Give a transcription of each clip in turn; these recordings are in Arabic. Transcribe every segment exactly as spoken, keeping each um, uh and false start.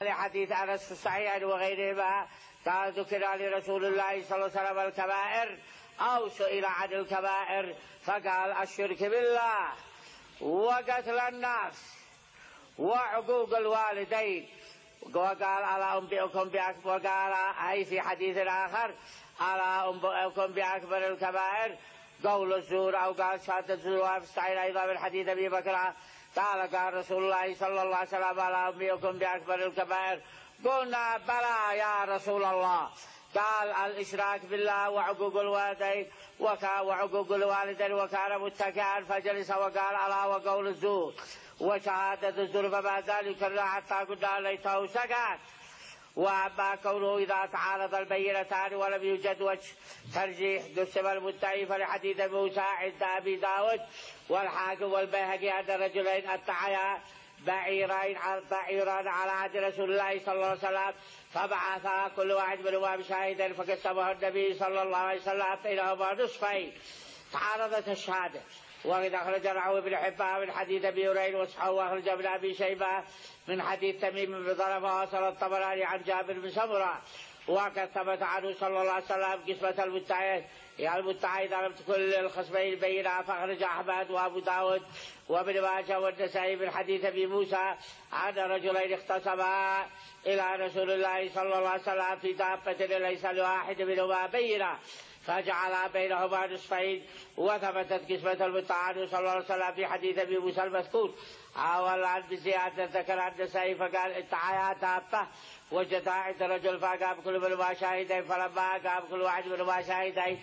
لحديث أنس في الصحيح وغيرهما قال ذكر لرسول الله صلى الله عليه وسلم الكبائر أو سئل عن الكبائر فقال الشرك بالله وقتل الناس وعقوق الوالدين، وقال ألا أنبئكم بأكبر، وقال أي في حديث آخر ألا أنبئكم بأكبر الكبائر قول الزور، أو قال شهادة الزور. في الصحيح أيضا من حديث أبي بكر قال قال رسول الله صلى الله عليه وسلم ألا أنبئكم بأكبر الكبائر قلنا بلى يا رسول الله، قال الإشراك بالله وعقوق الوالدين وعقوق الوالدين وكان متكئا فجلس وقال ألا وقول الزور وشهادة الزور، فما زال يكرر حتى قلنا ليته سكت. وأما كونه إذا تعارض البينتان ولم يوجد وجه ترجيح قسم المدعي فلحديث موسى عند أبي داود والحاكم والبيهقي أن رجلين اتعيا بعيرين بعيران على عهد رسول الله صلى الله عليه وسلم فبعثا كل واحد منهما بشاهد فقسمه النبي صلى الله عليه وسلم بينهما نصفين. تعارضت الشهادة. وقد أخرج رواه ابن حبان من حديث أبي هريرة وصححه، وأخرج ابن أبي شيبة من حديث تميم بن ضرب وصل الطبراني عن جابر بن سمرة. وقد ثبت عنه صلى الله عليه وسلم قسمة المدعي يعني المدعي إذا لم تكن للخصمين بينة، فأخرج أحمد وأبو داود وابن ماجه والنسائي من حديث أبي موسى عن رجلين اختصما إلى رسول الله صلى الله عليه وسلم في دابة ليس لواحد منهما بينة فجعل بينهما نصفين. وثبتت قسمة المدعي صلى الله عليه وسلم في حديث أبي موسى المذكور أولا بزيادة ذكر النسائي فقال اتعيا دابة وجدها عند رجل فقام كل منهما شاهدين، فلما قام كل واحد منهما شاهدين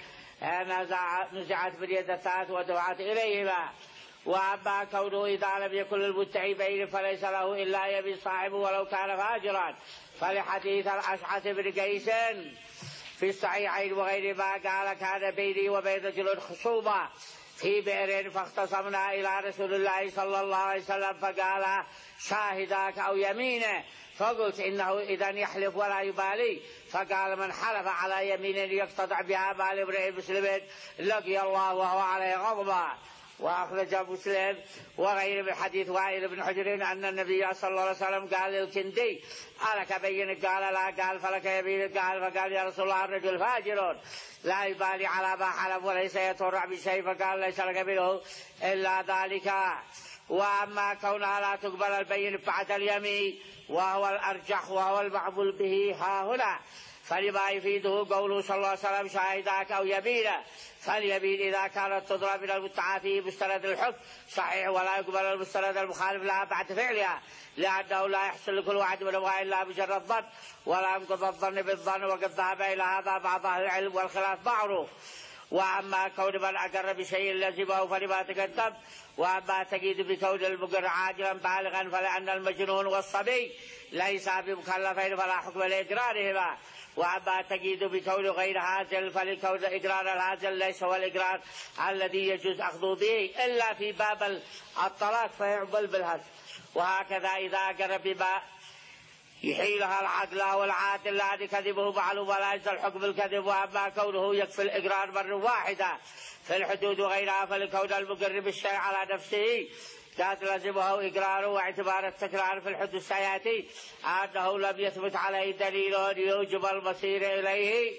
نزعت من يد الثالث ودفعت إليهما. وأما كونه إذا لم يكن للمدعي بين فليس له إلا يمين صاحبه ولو كان فاجرا، فلحديث الأشعث بن قيس في الصحيحين وغيرهما قال كان بيني وبين رجل خصومة في بئر فاختصمنا إلى رسول الله صلى الله عليه وسلم فقال شاهداك أو يمينه، فقلت إنه إذا يحلف ولا يبالي، فقال من حلف على يمين يقتطع بها مال امرئ مسلم لقي الله وهو عليه غضبا. وأخرج مسلم وغير من حديث وائل بن حجر أن النبي صلى الله عليه وسلم قال للكندي ألك بين؟ قال لا. قال فلك يمين؟ قال فقال يا رسول الله الرجل فاجر لا يبالي على ما حلف وليس يتورع بشيء، فقال ليس لك منه إلا ذلك. وأما كونها لا تقبل البين بعد اليمين وهو الأرجح وهو المعمول به ها هنا، فلما يفيده قوله صلى الله عليه وسلم شاهداك أو يمينه، فاليمين إذا كانت تضرب من المدعى فيه مستند الحكم صحيح ولا يقبل المستند المخالف لها بعد فعلها، لأنه لا يحصل لكل واحد منهما إلا بجرد الظن ولا ينقض الظن بالظن، وقد ذهب إلى هذا بعض أهل العلم والخلاف معروف. وأما كون من أقر بشيء لزمه فلما تقدم. وأما تجد بكون المقر عاجلا بالغا فلأن المجنون والصبي ليس بمكلفين فلا حكم لإقرارهما. وأما تجد بكون غير هازل فلكون إقرار الهازل ليس هو الإقرار الذي يجوز أخذ به إلا في باب الطلاق فيعمل بالهزل. وهكذا إذا أقر بما يحيلها العدل والعادل الذي كذبه معلوم ولا يجوز الحكم الكذب. وأما كونه يكفي الإقرار مرة واحدة في الحدود وغيرها فلكون المقر بالشيء على نفسه كانت لازمه إقراره واعتبار التكرار في الحدود سيأتي أنه لم يثبت عليه دليل يوجب المصير إليه.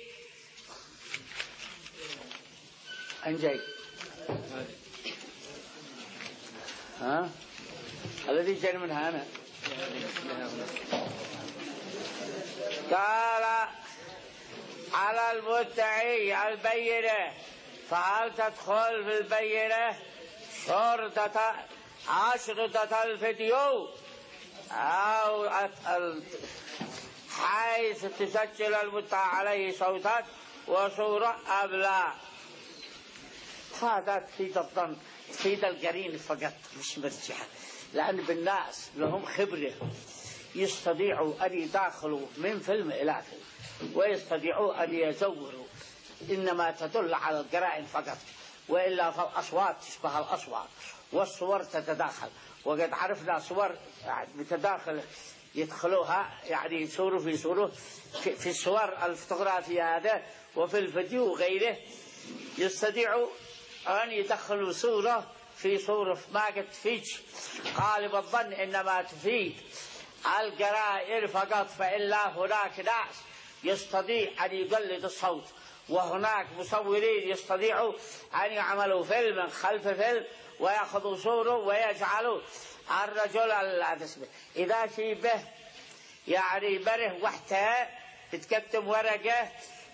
أنجي ها الذي جاء من هنا قال على المدعي البينة، فهل تدخل في البينة شرطة عشرة الفيديو أو حيث تسجل المدعى عليه صوتا وصورة أم لا؟ هذا تفيد الظن تفيد القرين فقط مش مرجحة، لأن بالناس لهم خبرة يستطيعوا أن يداخلوا من فيلم إلى فيلم ويستطيعوا أن يزوروا، إنما تدل على القرائن فقط، وإلا فالأصوات تشبه الأصوات والصور تتداخل. وقد عرفنا صور بتداخل يدخلوها يعني يصوروا في صوره في الصور الفوتوغرافية هذا وفي الفيديو وغيره يستطيعوا أن يدخلوا صورة في صورة ما قد تفيد غالب الظن، إنما تفيد الجرائر فقط، فإلا هناك ناس يستطيع أن يقلد الصوت، وهناك مصورين يستطيعوا أن يعملوا فيلم خلف فيلم ويأخذوا صوره ويجعلوا الرجل إذا شبه يعني بره وحده تتكتب ورقة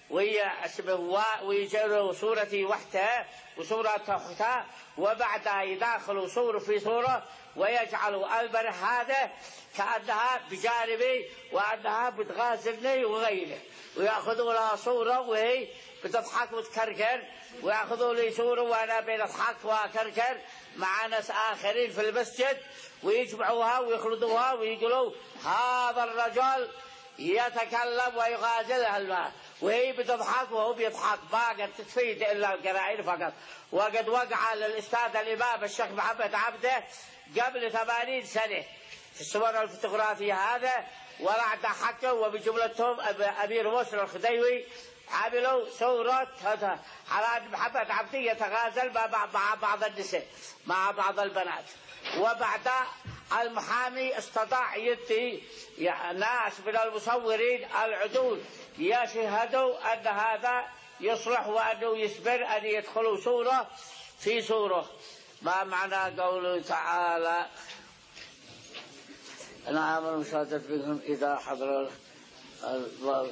ويجروا صورتي وحده وصورة تحتها، وبعدها يداخلوا صورة في صورة ويجعلوا البره هذا كأنها بجانبي وأنها بتغازلني وغيره، ويأخذوا لها صورة وهي بتضحك وتكركر، ويأخذوا لي صورة وأنا بنضحك وأكركر مع ناس آخرين في المسجد، ويجمعوها ويخلطوها ويقولوا هذا الرجل يتكلم ويغازلها الماء، وهي بتضحك وهو بيضحك، باقت تفيد إلا الجرائر فقط. وقد وقع للأستاذ الإمام الشيخ محمد عبده قبل ثمانين سنة في الصور الفوتوغرافية هذا، ورعد حكه وبجملتهم أمير مصر الخديوي عملوا صورة على محمد عبده يتغازل مع بعض النساء مع بعض البنات. وبعد المحامي استطاع يدي ناس من المصورين العدول يشهدوا أن هذا يصلح وأنه يسبر أن يدخلوا صورة في صورة. ما معنى قوله تعالى أنا آمن مشاهدة بكم إذا حضر الله،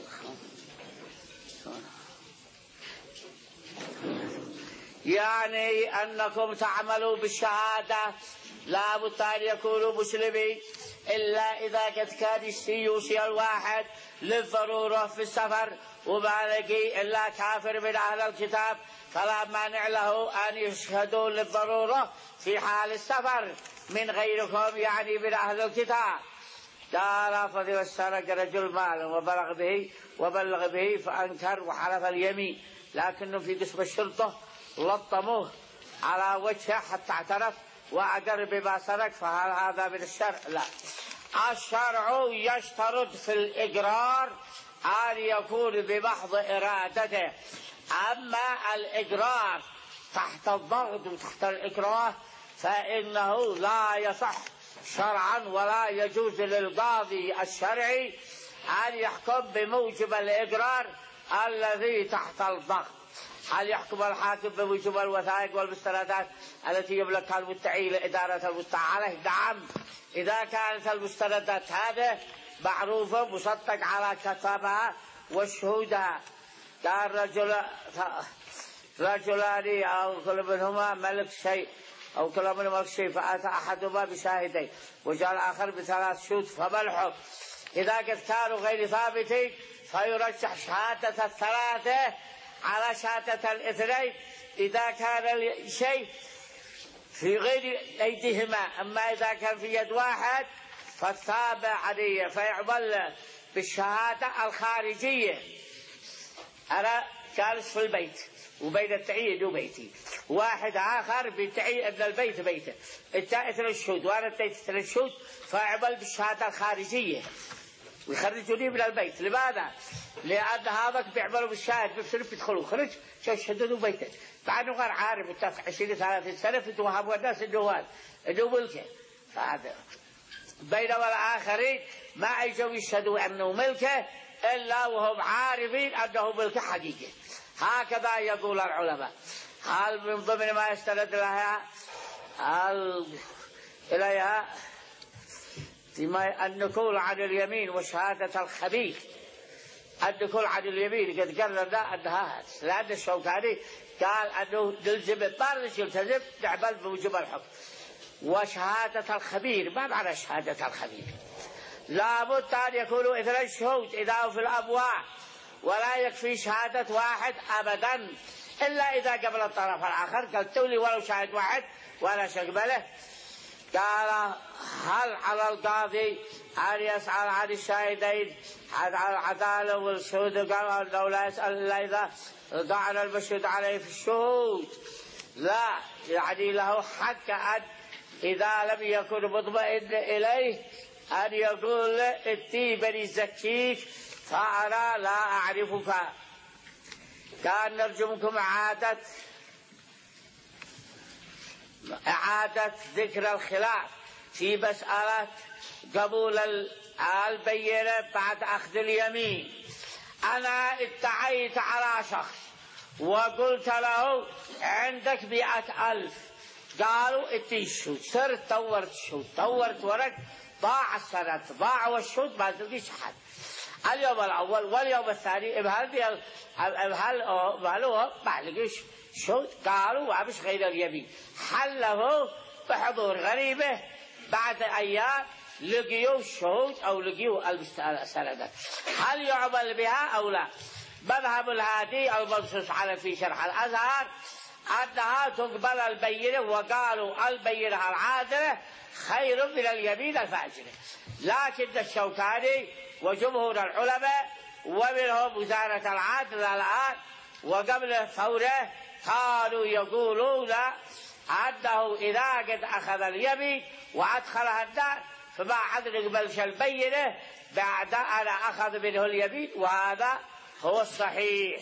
يعني أنكم تعملوا بالشهادة لا بد أن يكونوا مسلمين، إلا إذا قد كان يوصي الواحد للضرورة في السفر وما لقي إلا كافر من أهل الكتاب، فلا مانع له أن يشهدوا للضرورة في حال السفر من غيركم يعني من أهل الكتاب. قال فضل السرق رجل مال وبلغ به وبلغ به فأنكر وحلف اليمين، لكنه في قسم الشرطة لطموه على وجهه حتى اعترف وأقر بما سرق، فهل هذا من الشرع؟ لا. الشرع يشترط في الإقرار أن يكون بمحض إرادته، أما الإقرار تحت الضغط وتحت الإكراه فإنه لا يصح شرعا، ولا يجوز للقاضي الشرعي أن يحكم بموجب الإقرار الذي تحت الضغط. هل يحكم الحاكم بموجب الوثائق والمستندات التي يملكها المدعي لإدارة المدعى عليه؟ نعم، إذا كانت المستندات هذه معروفة مصدق على كتابها وشهودها. كان رجل رجلان أو كل منهما ملك شيء أو كل منهما ملك شيء، فأتى أحدهما بشاهدين وجاء الآخر بثلاث شهود، فما الحكم؟ إذا قد كانوا غير ثابتين فيرجح شهادة الثلاثة على شهادة الاثنين إذا كان الشيء في غير أيديهما، أما إذا كان في يد واحد فالتابع عليه فيعمل بالشهادة الخارجية. أنا جالس في البيت وبين التعيين وبيتي، واحد آخر بيدعي أن البيت بيته، ادعى ثلاث شهود وأنا ادعيت ثلاث شهود، فيعمل بالشهادة الخارجية ويخرجوني من البيت. لماذا؟ لأن هذاك بيعملوا بالشاهد بيصيروا بيدخلوا خرج يشهدوا بيته، مع انه غير عارف متفق عشرين ثلاثين سنة في توهم الناس انه انه ملكه. فهذا بينما الآخرين ما يجوا يشهدوا انه ملكه الا وهم عارفين انه ملكه حقيقي. هكذا يقول العلماء. هل من ضمن ما يستند لها اليها النقول عن اليمين وشهادة الخبيث؟ النقول عن اليمين قد قررنا أنها، لأن الشوكاني قال أنه نلزم ما يلتزم نعمل بوجوب الحكم. وشهادة الخبير، ما معنى شهادة الخبير؟ لابد أن يكونوا اثنين شهود إذا هو في الأبواء، ولا يكفي شهادة واحد أبدا إلا إذا قبل الطرف الآخر قال تولي ولو شاهد واحد ولا شقبله. قال هل على القاضي أن يسأل عن الشاهدين عن العدالة والشهود؟ قال أنه لا يسأل إلا إذا ضعنا المشهود عليه في الشهود. لا، يعني له حق أن إذا لم يكن مطمئن إليه أن يقول اتي بني زكيك فأنا لا أعرفك. كان نرجمكم إعادة إعادة ذكر الخلاف في مسألة قبول البينة بعد أخذ اليمين. أنا ادعيت على شخص وقلت له عندك مئة ألف، قالوا اتي الشهود، صرت دورت الشهود، دورت ورق، ضاع السند، ضاع والشهود ما تلقيش حد. اليوم الأول واليوم الثاني بهال بهال بهالو ما لقيش شهود، قالوا وابش غير اليمين. حله بحضور غريبة بعد أيام لقيوا الشهود أو لقيوا السندات. هل يعمل بها أو لا؟ مذهب الهادي المنصوص على في شرح الأزهر أنها تقبل البينة، وقالوا البينة العادلة خير من اليمين الفاجرة. لكن الشوكاني وجمهور العلماء ومنهم وزارة العدل الآن وقبل الثورة كانوا يقولون أنه إذا قد أخذ اليمين وأدخلها الدار فما عاد نقبلش البينة بعد أن أخذ منه اليمين، وهذا هو الصحيح.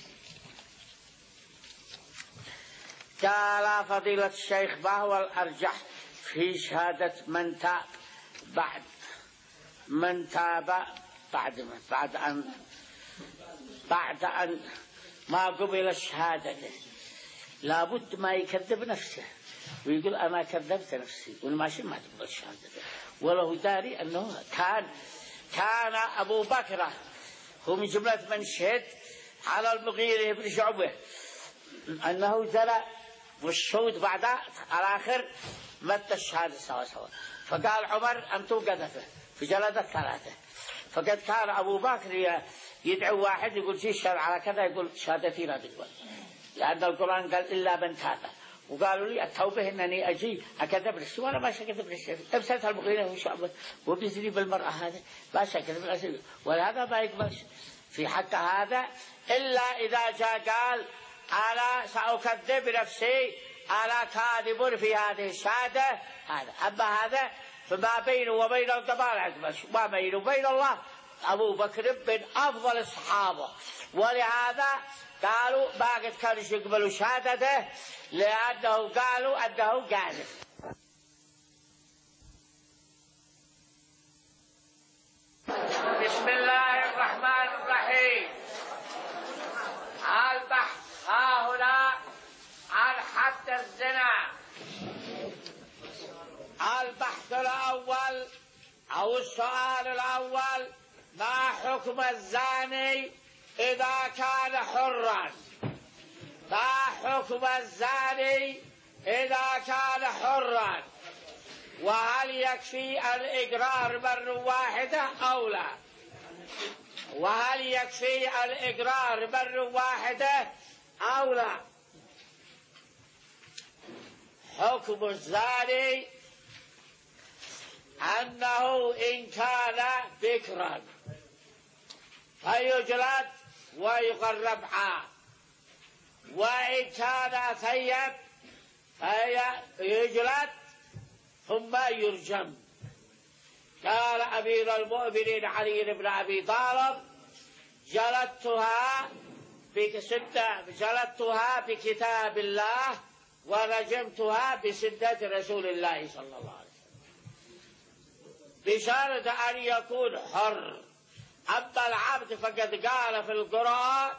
قال فضيلة الشيخ ما هو الأرجح في شهادة من تاب بعد من تاب بعد من بعد أن بعد أن ما قبل شهادته؟ لابد ما يكذب نفسه ويقول أنا كذبت نفسي والماشي ما تقبل شهادته، وله داري أنه كان كان أبو بكر هو من جملة من شهد على المغيرة بن شعبة أنه زرع والشهود بعد الآخر مت الشهادة سوا سوا. فقال عمر أنتم قذفه فجلد الثلاثة. فقد كان أبو بكر يدعو واحد يقول شيء الشهر على كذا يقول شهادتي لا تقبل، لأن القرآن قال إلا من تاب. وقالوا لي التوبة إنني أجي أكذب نفسي وأنا ما أكذب نفسي، أرسلت المغيرة وشعبه وبيزني بالمرأة هذا ما أكذب نفسي، وهذا ما يقبلش في حق هذا إلا إذا جاء قال أنا سأكذب نفسي أنا كاذب في هذه الشهادة هذا. أما هذا فما بينه وبين الضبار ما بينه وبين الله. أبو بكر من أفضل الصحابة، ولهذا قالوا ما قد كانوا يقبلوا شهادته لأنه قالوا أنه كاذب. بسم الله الرحمن الرحيم. البحث ها هنا عن حد الزنا. البحث الأول أو السؤال الأول ما حكم الزاني إذا كان حرا؟ ما حكم الزاني إذا كان حرا؟ وهل يكفي الإقرار مرة واحدة أو لا؟ وهل يكفي الإقرار مرة واحدة أو لا؟ حكم الزاني أنه إن كان بكرا فيجلد ويقرب عام، وإن كان ثيب فيجلد ثم يرجم. قال أمير المؤمنين علي بن أبي طالب جلدتها بسدة جلدتها بكتاب الله ورجمتها بسدة رسول الله صلى الله عليه وسلم بشرط أن يكون حر. أما العبد فقد قال في القرآن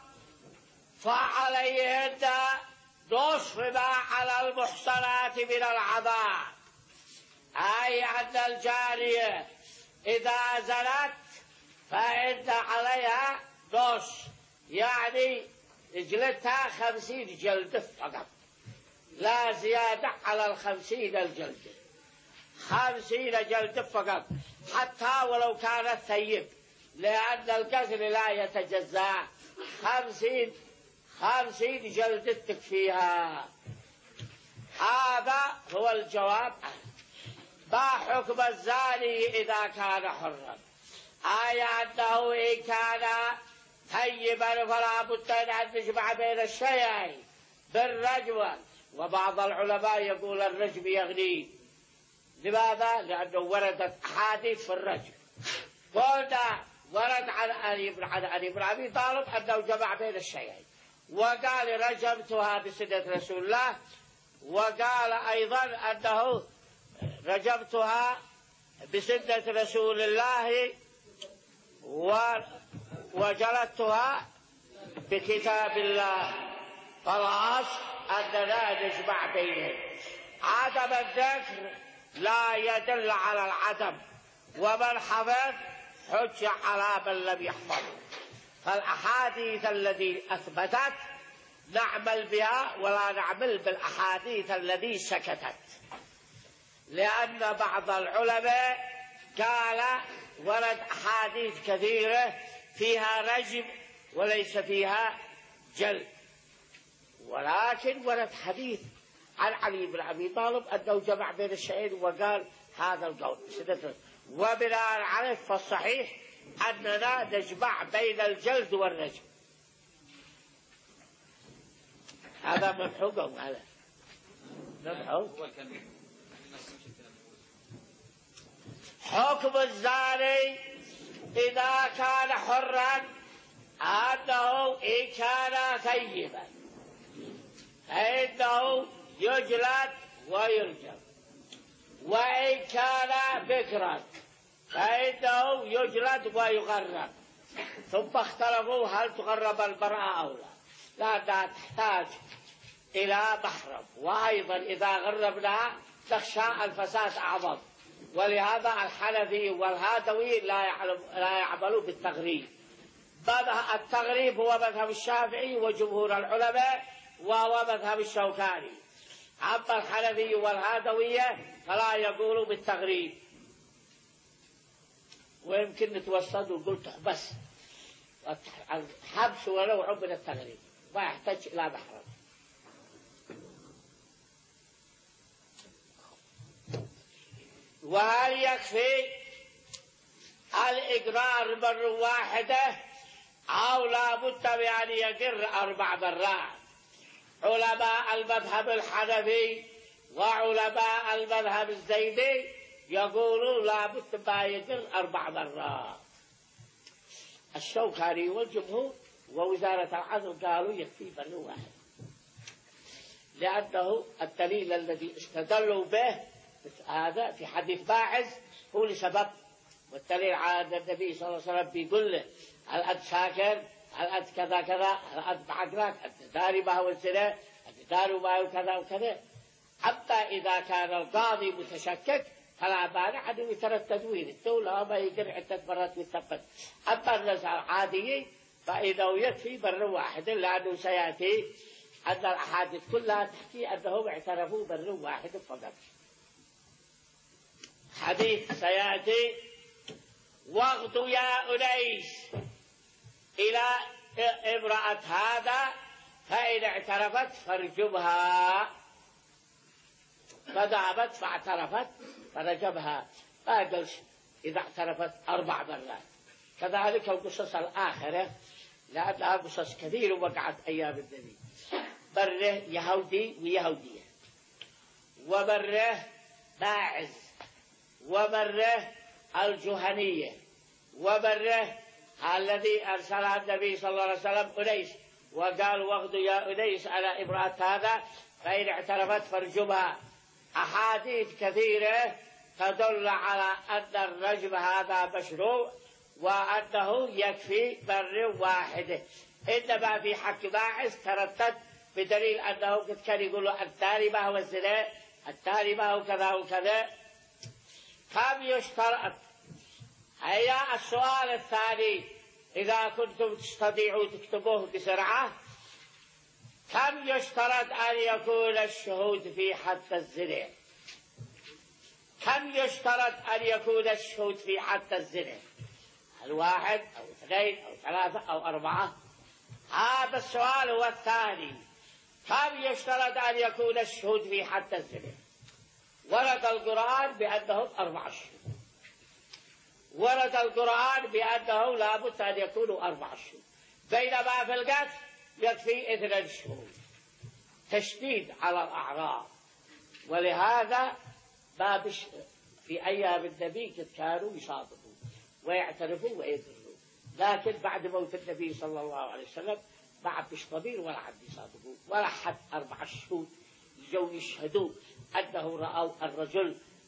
فعليهن نصف ما على المحصنات من العذاب، أي أن الجارية إذا زنت فإن عليها نصف، يعني جلدتها خمسين جلدة فقط، لا زيادة على الخمسين الجلدة، خمسين جلدة فقط، حتى ولو كانت ثيب، لأن القتل لا يتجزأ. خمسين خمسين جلدة تكفيها. هذا هو الجواب. ما حكم الزاني إذا كان حرا؟ أي أنه إن كان ثيبا فلا بد أن نجمع بين الشيئين بالرجم، وبعض العلماء يقول الرجم يغني. لماذا؟ لأنه وردت أحاديث في الرجم. قلنا ورد عن علي بن علي بن أبي طالب أنه جمع بين الشيئين، وقال رجمتها بسنة رسول الله، وقال أيضا أنه رجمتها بسنة رسول الله وجلدتها بكتاب الله، فالأصل أننا نجمع بينهم. عدم الذكر لا يدل على العدم، ومن حفظ حج على من لم يحفظ. فالأحاديث التي أثبتت نعمل بها ولا نعمل بالأحاديث التي سكتت، لأن بعض العلماء قال ورد أحاديث كثيرة فيها رجم وليس فيها جلد، ولكن ورد حديث عن علي بن أبي طالب أنه جمع بين الشيئين وقال هذا القول، وبناء عليه فالصحيح أننا نجمع بين الجلد والرجم. هذا ممحوق هذا ممحوق. حكم الزاني إذا كان حرا أنه إن كان ثيبا فإنه يجلد ويرجم، وإن كان بكرا فإنه يجلد ويغرب. ثم اختلفوا هل تغرب المرأة أو لا، لأنها تحتاج إلى محرم، وأيضا إذا غربناها تخشى الفساد أعظم، ولهذا الحنفي والهادوي لا يعملوا بالتغريب. التغريب هو مذهب الشافعي وجمهور العلماء وهو مذهب الشوكاني. أما الحنفي والهادوية فلا يقولوا بالتغريب، ويمكن نتوسط وقلت بس الحبس ولو من التغريب ما يحتاج إلى محرم. وهل يكفي الإقرار مرة واحدة أو لا بد بأن يقر أربع مرات؟ علماء المذهب الحنفي وعلماء المذهب الزيدي يقولون لا بد ما يقر أربع مرات. الشوكاني والجمهور ووزارة العدل قالوا يكفي مرة واحدة، لأنه الدليل الذي استدلوا به هذا في حديث باعث هو لسبب، والدليل على النبي صلى الله عليه وسلم بيقول له هل أنت ساكن، هل أنت كذا كذا، هل أنت بعقلك، أنت داري ما هو الزنا، أنت داري ما هو كذا وكذا. حتى إذا كان القاضي متشكك فلا مانع أنه يتردد ويرد لا ما يقر عدة مرات ويثبت. أما الناس العاديين فإنه يكفي مرة واحدة، لأنه سيأتي أن الأحاديث كلها تحكي أنهم اعترفوا مرة واحدة فقط. حديث سيأتي وقت يا أنيس إلى امرأة هذا فإن اعترفت فارجمها، فذهبت فاعترفت فرجمها. ما قالش إذا اعترفت أربع مرات. كذلك القصص الآخرة لأنها قصص كثيرة وقعت أيام النبي، بره يهودي ويهودية، وبره باعث، وبره الجهنية، وبره الذي أرسلها النبي صلى الله عليه وسلم أنيس وقال واغدوا يا أنيس على امرأة هذا فإن اعترفت فارجمها. أحاديث كثيرة تدل على أن الرجم هذا مشروع وأنه يكفي مرة واحدة. إنما في حق باعث تردد بدليل أنه قد كان يقول التالي ما هو الزنا، التالي ما هو كذا وكذا. كم يشترط؟ هيا السؤال الثاني إذا كنتم تستطيعوا تكتبوه بسرعة. كم يشترط أن يكون الشهود في حد الزنا؟ كم يشترط أن يكون الشهود في حد الزنا؟ الواحد أو اثنين أو ثلاثة أو أربعة؟ هذا السؤال هو الثاني. كم يشترط أن يكون الشهود في حد الزنا؟ ورد القرآن بأنهم أربع شهود، ورد القرآن بأنه لا بد أن يكونوا أربع شهود، بينما في القتل يكفي اثنين شهود، تشديد على الأعراض. ولهذا ما بش في أيام النبي قد كانوا يصادقوا ويعترفوا ويقروا، لكن بعد موت النبي صلى الله عليه وسلم ما عبش ضمير ولا عبد يصادقوا ولا حد أربع شهود يجوا يشهدوا أنه رأوا الرجل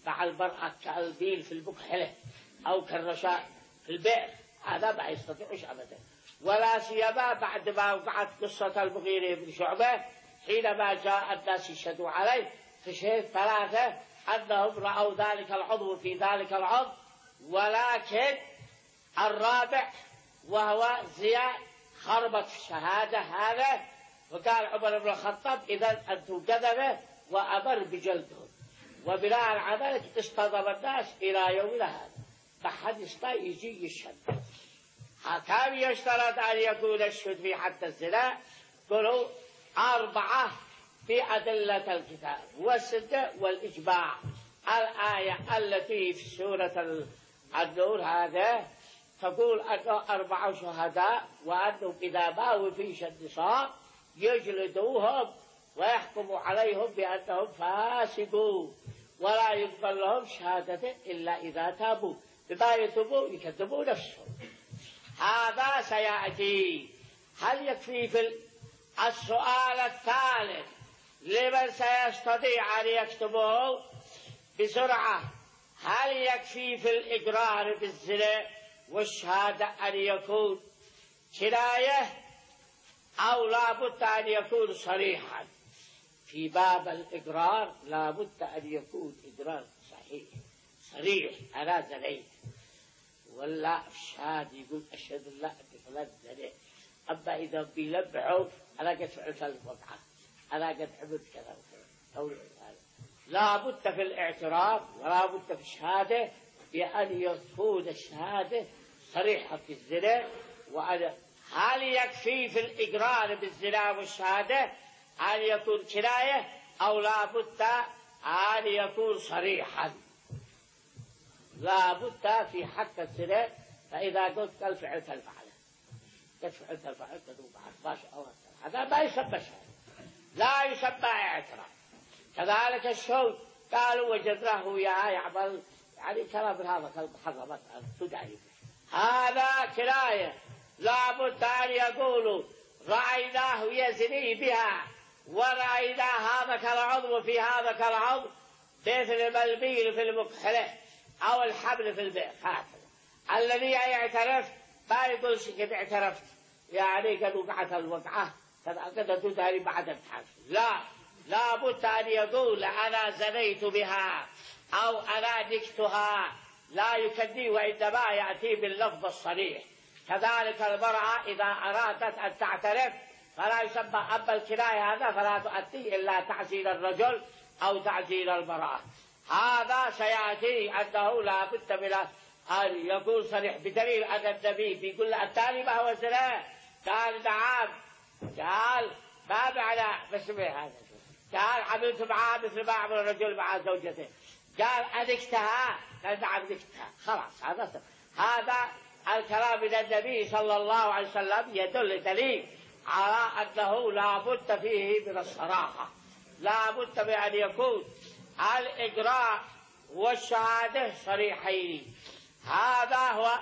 مع المرأة كالبيل في المكحلة أو كالرشاء في البئر، هذا ما يستطيعش أبدا. ولا سيما بعد ما وقعت قصة المغيرة بن شعبة حينما جاء الناس يشهدوا عليه فشهد ثلاثة أنهم رأوا ذلك العضو في ذلك العضو، ولكن الرابع وهو زياد خربت الشهادة هذا، وقال عمر بن الخطاب إذا أنتم كذبة وأمر بجلدهم. وبناء على ذلك اصطدم الناس إلى يومنا هذا ما حد يستطيع يجي يشهد. كم يشترط أن يكون الشهود في حد الزنا؟ قالوا أربعة في أدلة الكتاب والسنة والإجماع. الآية التي في سورة النور هذا تقول أنه أربع شهداء، وأنهم إذا ما وفيش النصاب يجلدوهم ويحكموا عليهم بأنهم فاسقون، ولا يقبل لهم شهادة إلا إذا تابوا، بما يتوبوا يكذبوا نفسهم. هذا سيأتي. هل يكفي في السؤال الثالث لمن سيستطيع أن يكتبه بسرعة؟ هل يكفي في الإقرار بالزنا والشهادة أن يكون كناية أو لا بد أن يكون صريحا؟ في باب الإقرار لا بد أن يكون إقرار صحيح صريح أنا زنيت، ولا الشهاد يقول أشهد الله أن فلان زنيت. أما إذا بيلبعوا أنا قد فعلت الوقعة، أنا قد عملت كذا وكذا، لا بد في الاعتراف ولا بد في الشهادة بأن يكون الشهادة صريحة في الزنا. وأن هل يكفي في الإقرار بالزنا والشهادة أن يكون كناية أو لا بد أن يكون صريحا؟ لا بد في حق الزنا. فإذا قلت قال فعلت الفعل قد فعلت الفعل تدوب عن هذا ما يسمى شهادة، لا يسمى اعتراف. كذلك الشهود قالوا وجدناه وياه يعمل يعني كلام هذا كالمحرمات تدعي، هذا كناية. لا بد أن يقولوا رأيناه يزني بها، ورأينا هذا كالعضو في هذا كالعضو، مثل الملبيل في المكحلة أو الحبل في البئر. هكذا الذي يعترف ما يقولش قد اعترفت يعني قد وقعت الوقعة قد تداري بعد الحرف، لا لا بد أن يقول أنا زنيت بها أو أنا نكتها، لا يكدي وإنما يأتي باللفظ الصريح. كذلك المرأة إذا أرادت أن تعترف فلا يسمى أما الكناية هذا فلا تؤدي إلا تعزيل الرجل أو تعزيل المرأة. هذا سيأتي أنه لا بد من أن يكون صريح، بدليل أن النبي بيقول التالي ما هو زنا؟ قال نعم. قال ما معنى بسمه هذا؟ قال عملت معها مثل ما عمل الرجل مع زوجته. قال أدكتها؟ قال نعم أدكتها. خلاص هذا هذا الكلام من النبي صلى الله عليه وسلم يدل دليل على أنه لا بد فيه من الصراحة، لا بد من أن يكون الإقرار والشهادة صريحين. هذا هو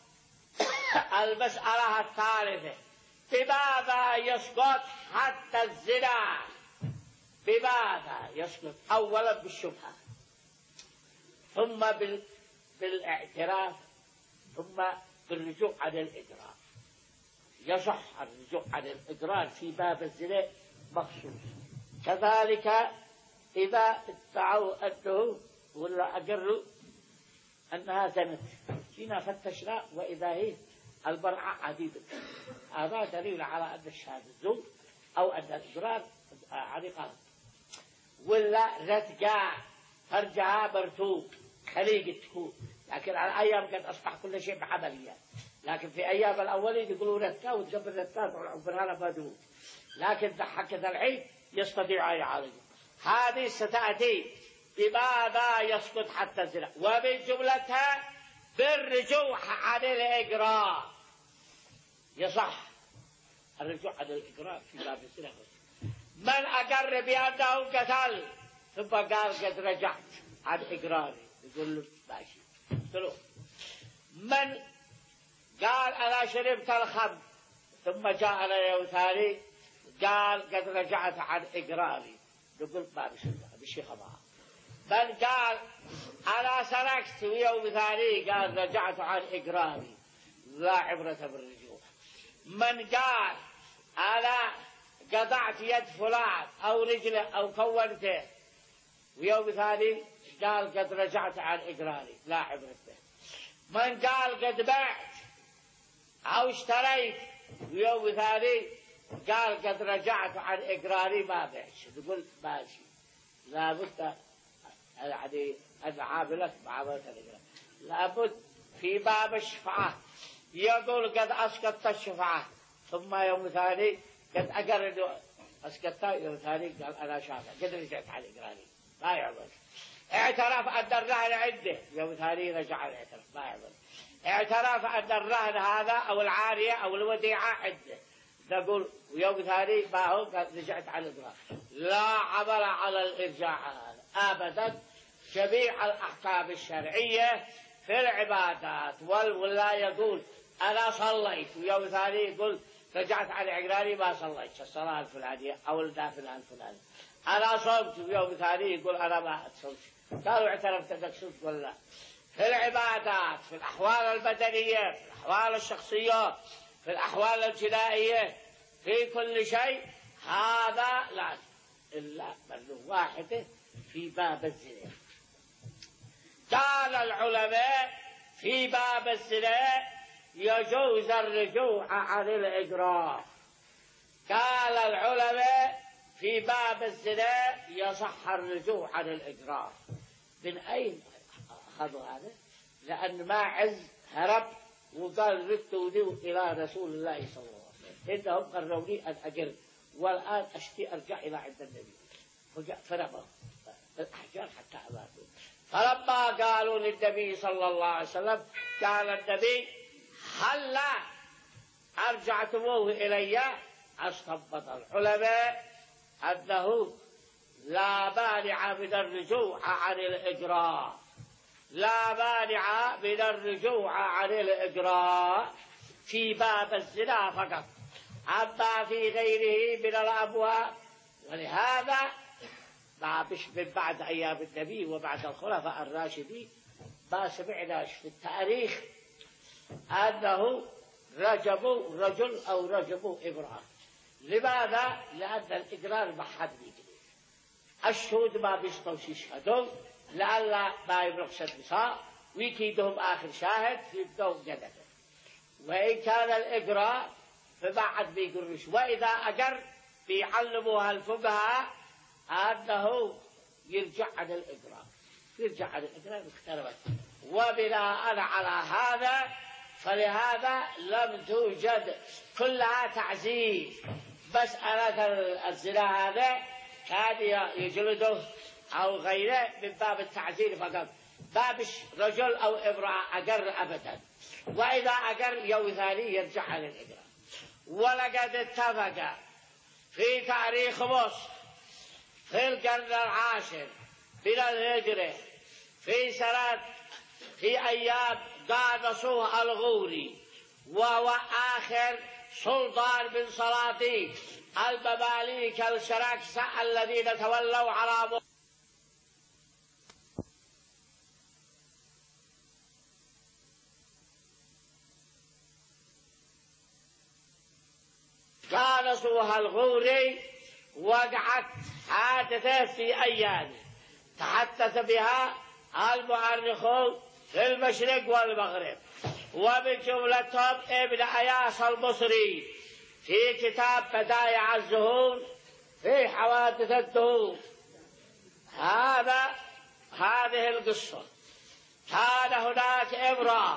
المسألة الثالثة. بماذا يسقط حتى الزنا؟ بماذا يسقط؟ أولا بالشبهة، ثم بالاعتراف، ثم بالرجوع عن الإقرار. يصح الرجوع عن الإقرار في باب الزنا مخصوص. كذلك إذا ادعوا أنه ولا أقروا أنها زنت، فينا فتشنا وإذا هي المرأة عديدة، هذا دليل على أن الشهادة زور أو أن الإقرار عن غلط. ولا رتقاء فرجها مرتوب خليق تكون، لكن على أيام قد أصبح كل شيء بعمليات، لكن في أيام الأولين يقولوا رتقاء وتقبل رتقاء وعبرها مدود، لكن ضحك العيد يستطيع أن يعالجه. هذه ستأتي بماذا يسقط حتى الزنا، ومن جملتها بالرجوع عن الإقرار. يصح الرجوع عن الإقرار في باب الزنا. من أقر بأنه قتل ثم قال قد رجعت عن إقراري يقول له ماشي. من قال أنا شربت الخمر ثم جاء يوم ثاني قال قد رجعت عن إقراري يقول ما بشي خبر. من قال أنا سرقت ويوم ثاني قال رجعت عن إقراري لا عبرة بالرجوع. من قال أنا قطعت يد فلان أو رجله أو كونته ويوم ثاني قال قد رجعت عن إقراري لا عبرة به. من قال قد بعت أو اشتريت ويوم ثاني قال قد رجعت عن إقراري ما بعت، تقول ماشي لابد يعني العاملة معاملة الإقرار. لابد في باب الشفعة يقول قد أسقطت الشفعة ثم يوم ثاني قد أقر إنه أسقطتها يوم ثاني قال أنا شافع قد رجعت عن إقراري ما يعمل. اعترف أن الرهن عنده يوم ثاني رجع الاعتراف ما يعمل. اعترف أن الرهن هذا أو العارية أو الوديعة عنده نقول ويوم ثاني ما هو قد رجعت عن الإقرار. لا عمل على الإرجاع هذا أبدا. جميع الأحكام الشرعية في العبادات ولا يقول أنا صليت ويوم ثاني يقول رجعت عن إقراري ما صليت الصلاة الفلانية أو النافلة الفلانية. أنا صمت ويوم ثاني يقول أنا ما صمت. قالوا اعترفت أنك صمت ولا؟ في العبادات في الأحوال البدنية في الأحوال الشخصية في الأحوال الجنائية في كل شيء هذا لا إلا من واحدة في باب الزنا. قال العلماء في باب الزنا يجوز الرجوع عن الإقرار. قال العلماء في باب الزنا يصح الرجوع عن الإقرار. من أين أخذوا هذا؟ لأن ماعز هرب وقال ردوا إلى رسول الله صلى الله عليه وسلم إنهم قرروني أن أجر والآن أشتي أرجع إلى عند النبي فرموا الأحجار حتى أماتوا. فلما قالوا للنبي صلى الله عليه وسلم قال النبي هلا أرجعتموه إلي. استنبط العلماء أنه لا مانع من الرجوع عن الإقرار. لا مانع من الرجوع عن الإقرار في باب الزنا فقط. أما في غيره من الأبواب ولهذا ما بش من بعد أيام النبي وبعد الخلفاء الراشدين ما سمعناش في التاريخ أنه رجموا رجل أو رجموا امرأة. لماذا؟ لأن الإقرار ما حد يقدر. الشهود ما بيستووا يشهدوا لألا ما يبرقش النساء ويكيدهم آخر شاهد يبدون جدلا. وإن كان الإقرار فبعد بيقرش. وإذا أقر بيعلموها الفقهاء أنه يرجع عن الإقرار يرجع عن الإقرار اختلفت. وبناء على هذا فلهذا لم توجد كلها تعزيز. مسألة الزنا هذا كان يجلده أو غيره من باب التعزير فقط. باب رجل أو امرأة أقر أبدا. وإذا أقر يوم ثاني يرجع عن الإقرار. ولقد اتفق في تاريخ مصر في القرن العاشر من الهجرة في سنة في أيام قادسوه الغوري وهو آخر سلطان من سلاطين المماليك الشراكسة الذين تولوا على مصر. قادسوه الغوري وقعت حادثة في أيام تحدث بها المؤرخون في المشرق والمغرب ومن جملتهم ابن أياس المصري في كتاب بدائع الزهور في حوادث الدهور. هذا هذه القصة. كان هناك امرأة.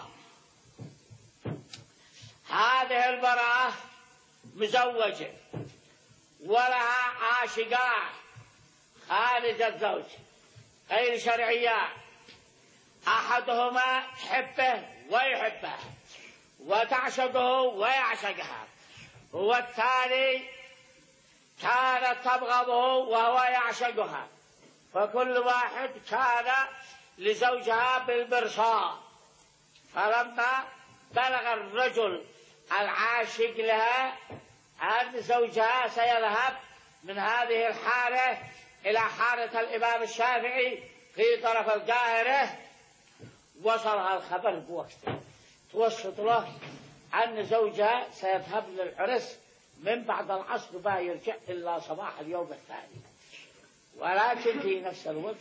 هذه المرأة مزوجة ولها عاشقان خارج الزوج غير شرعيان. أحدهما تحبه ويحبها وتعشقه ويعشقها والثاني كانت تبغضه وهو يعشقها. فكل واحد كان لزوجها بالمرصاد. فلما بلغ الرجل العاشق لها أن زوجها سيذهب من هذه الحارة إلى حارة الإمام الشافعي في طرف القاهرة وصلها الخبر بوقته، توسط له أن زوجها سيذهب للعرس من بعد العصر ما يرجع إلا صباح اليوم الثاني. ولكن في نفس الوقت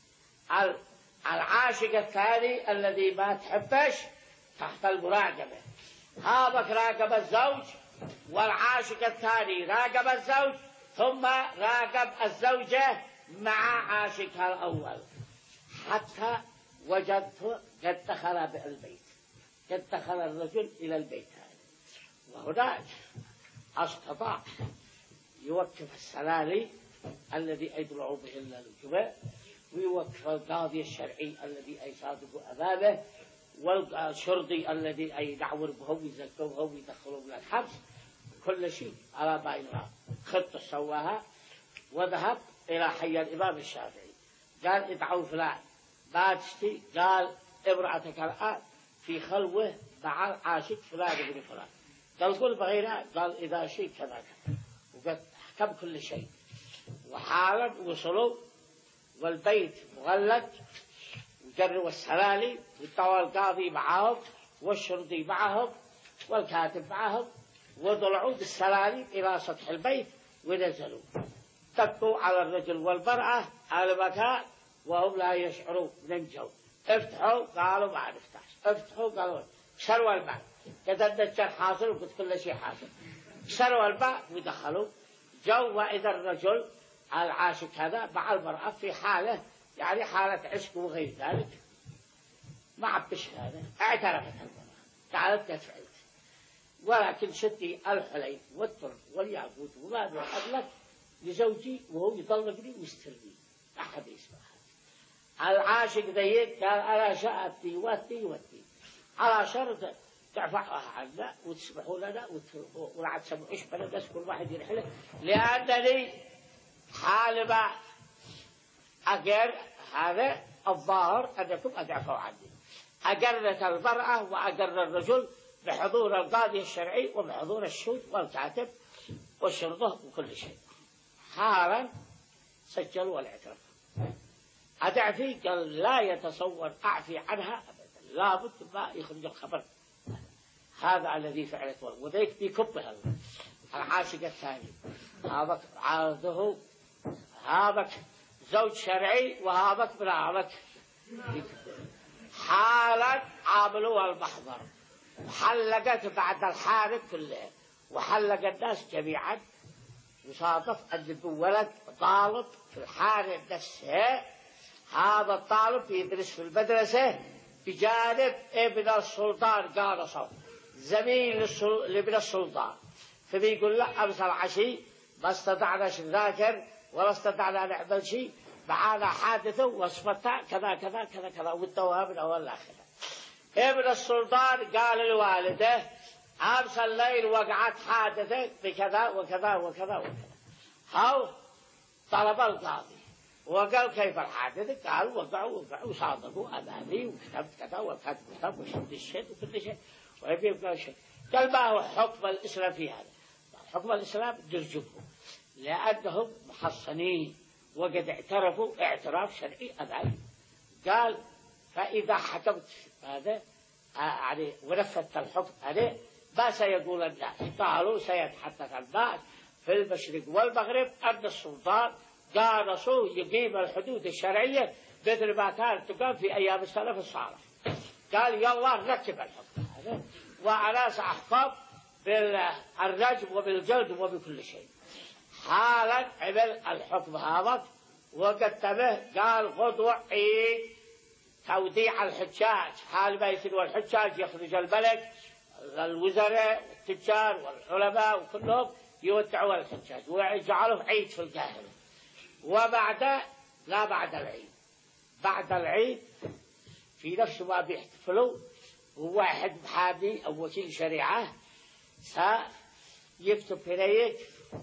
العاشق الثاني الذي ما تحبش تحت المراقبة، هابك راقب الزوج، والعاشق الثاني راقب الزوج، ثم راقب الزوجة مع عاشقها الأول، حتى وجدته قد دخل بالبيت، قد دخل الرجل إلى البيت هذا، وهناك استطاع يوقف السلالي الذي يدلع به الجبال، ويوقف القاضي الشرعي الذي يصادق أمامه، والشرطي الذي يدعور به ويزكوه ويدخلوه إلى الحبس، كل شيء على ما يرام. خطة سواها وذهب إلى حي الإمام الشافعي، قال ادعوا فلان ما تشتي، قال امرأتك الآن في خلوة مع العاشق فلان بن فلان، قال قل بغيرها، قال إذا شيء كذا كذا، وقد حكم كل شيء. وحالا وصلوا والبيت مغلق، وجروا السلالي، والطوى القاضي معهم والشرطي معهم والكاتب معهم، وضلعوا بالسلالي إلى سطح البيت ونزلوا، دقوا على الرجل والمرأة على مكان وهم لا يشعرون، ننجوا. افتحوا قالوا ما نفتح، افتحوا قالوا كسروا الباب، كذا الدجال حاصل وقلت كل شيء حاصل، كسروا الباب ودخلوا. جو وإذا الرجل العاشق هذا مع المرأة في حالة يعني حالة عشق وغير ذلك، ما عبش هذا، اعترفت المرأة قالت قد فعلت، ولكن شدي الحلي والتر والياقوت وما أدلك لزوجي وهو يطلقني ويسترني، أحد يسمعها. العاشق ذيك قال أنا شاءتني واتني واتني، على شرط تعفعها عنا وتسمحوا لنا ولا تسمعوش بنا الناس كل واحد يرحله، لأنني حالما أقر هذا الظاهر أنكم أدعفوا عني. أقرت المرأة وأقر الرجل بحضور القاضي الشرعي وبحضور الشهود والكاتب والشرطة وكل شيء. حالا سجلوا الاعتراف. أدعفي قال لا يتصور أعفي عنها أبدا، لابد ما يخرج الخبر هذا الذي فعلته، وذيك بيكبها العاشق الثاني، هابك عارضه، هابك زوج شرعي وهابك بنعمك. حالا عاملوا المحضر، وحلقت بعد الحارث كله وحلق الناس جميعا. يصادف أن ولد طالب في الحارث نفسه، هذا الطالب يدرس في المدرسة بجانب ابن السلطان قارصه، زميل لابن السلطان، فبيقول له أمس العشي ما استطعنا نذاكر ولا استطعنا نعمل شيء، معانا حادثة وصفتها كذا كذا كذا كذا والتوها من أول لآخر. ابن السلطان قال لوالده أمس الليل وقعت حادثة بكذا وكذا وكذا وكذا. هاو طلب القاضي وقال كيف الحادثة؟ قال وقعوا وقعوا صادقوا أمامي وكتبت كذا وكتبت كتاب وشد الشد وكل شيء ويبي يبقى شيء. قال ما هو حكم الإسلام في هذا؟ حكم الإسلام جرجبهم لأنهم محصنين وقد اعترفوا اعتراف شرعي أمامي. قال فإذا حكمت هذا يعني ونفذت الحكم عليه ما سيقول الناس؟ قالوا سيتحدث الناس في المشرق والمغرب أن السلطان قارصوا يقيم الحدود الشرعية مثل ما كانت تقام في أيام السلف الصالح. قال يلا نرتب الحكم هذا وأنا سأحكم بالرجم وبالجلد وبكل شيء. حالا عمل الحكم هذا وكتبه، قال غدوة عيد توديع الحجاج، حال ما يصير الحجاج يخرج الملك الوزراء والتجار والعلماء وكلهم يودعوا الحجاج ويجعلوا عيد في القاهرة. وبعد لا بعد العيد، بعد العيد في نفس ما بيحتفلوا وواحد محامي أو وكيل شريعة سيكتب هناك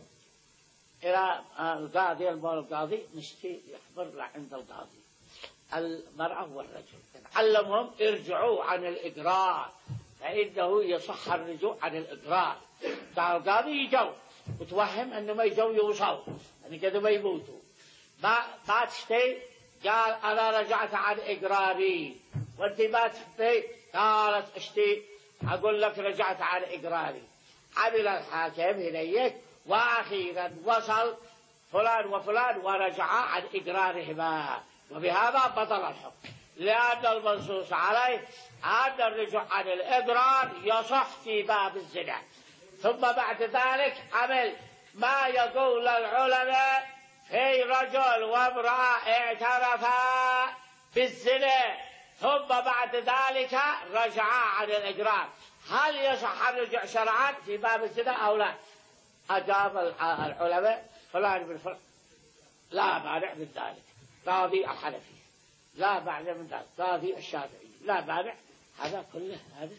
إلى القاضي المولى القاضي مشتي يحضر عند القاضي المرأة والرجل، علمهم ارجعوا عن الإقرار فإنه يصح الرجوع عن الإقرار. قال القاضي يجوا وتوهم أنه ما يجوا يوصلوا يعني كده ما يموتوا، ما ما تشتي قال أنا رجعت عن إقراري، وأنت ما تحبي؟ قالت اشتي أقول لك رجعت عن إقراري. عمل الحاكم هنيك، وأخيرا وصل فلان وفلان ورجعا عن إقرارهما، وبهذا بطل الحكم، لأن المنصوص عليه أن الرجوع عن الإقرار يصح في باب الزنا. ثم بعد ذلك عمل ما يقول العلماء في رجل وامرأة اعترفا بالزنا ثم بعد ذلك رجعا عن الإقرار، هل يصح الرجوع شرعا في باب الزنا أو لا؟ أجاب العلماء فلان بن فلان لا مانع من ذلك، قاضي الحنفي لا مانع من ذلك، قاضي الشافعي لا مانع، هذا كله هذا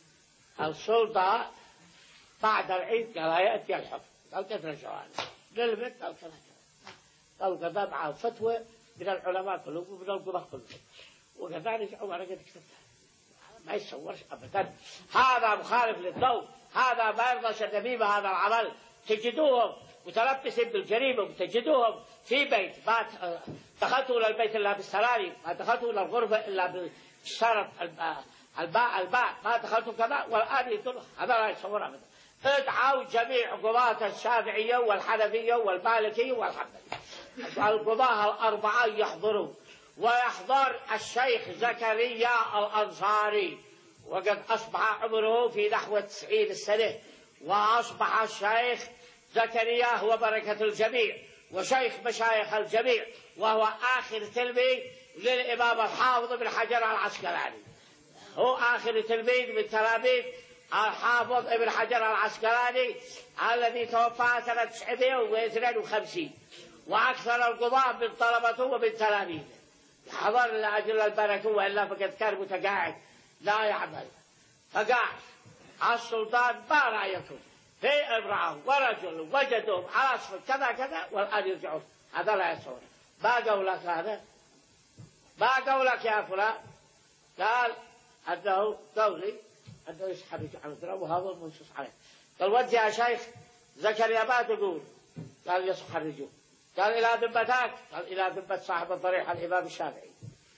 السلطة بعد العيد قال يأتي الحكم، قال ترجعوا للبنت قال كذا قال كذا مع فتوى من العلماء كلهم ومن القضاة كلهم، وكذلك عمر قد كتبتها ما يتصورش أبدا، هذا مخالف للضوء، هذا ما يرضى النبي بهذا العمل. تجدوهم متلبسين بالجريمة وتجدوهم في بيت، ما دخلتوا إلى البيت إلا بالسلالم، ما دخلتوا إلى الغرفة إلا بالشرط الباء الباء، ما دخلتوا كذا، والآن يقول هذا لا يتصور أبدا. ادعوا جميع قضاة الشافعية والحنفية والمالكية والحنبلية، القضاة الأربعة يحضروا، ويحضر الشيخ زكريا الأنصاري، وقد أصبح عمره في نحو تسعين سنة، وأصبح الشيخ زكريا هو بركة الجميع وشيخ مشايخ الجميع، وهو آخر تلميذ للإمام الحافظ بن حجر العسقلاني، هو آخر تلميذ من تلاميذ الحافظ ابن حجر العسقلاني الذي توفى سنة تسعمائة واثنين وخمسين، وأكثر القضاة من طلبته ومن تلاميذه، حضر لأجل البركة، وإلا فقد كان متقاعد لا يعمل. فقال السلطان ما رأيكم في امرأة ورجل وجدهم على صفة كذا كذا والآن يرجعون، هذا لا يصور، ما قولك هذا؟ ما قولك يا فلان؟ قال أنه قولي أنه يسحب عن الضرب، وهذا المنصوص عليه. قال وجه يا شيخ زكريا ما تقول؟ قال يصح الرجوع. قال إلى ذمتك؟ قال إلى ذمة صاحب الضريح الإمام الشافعي.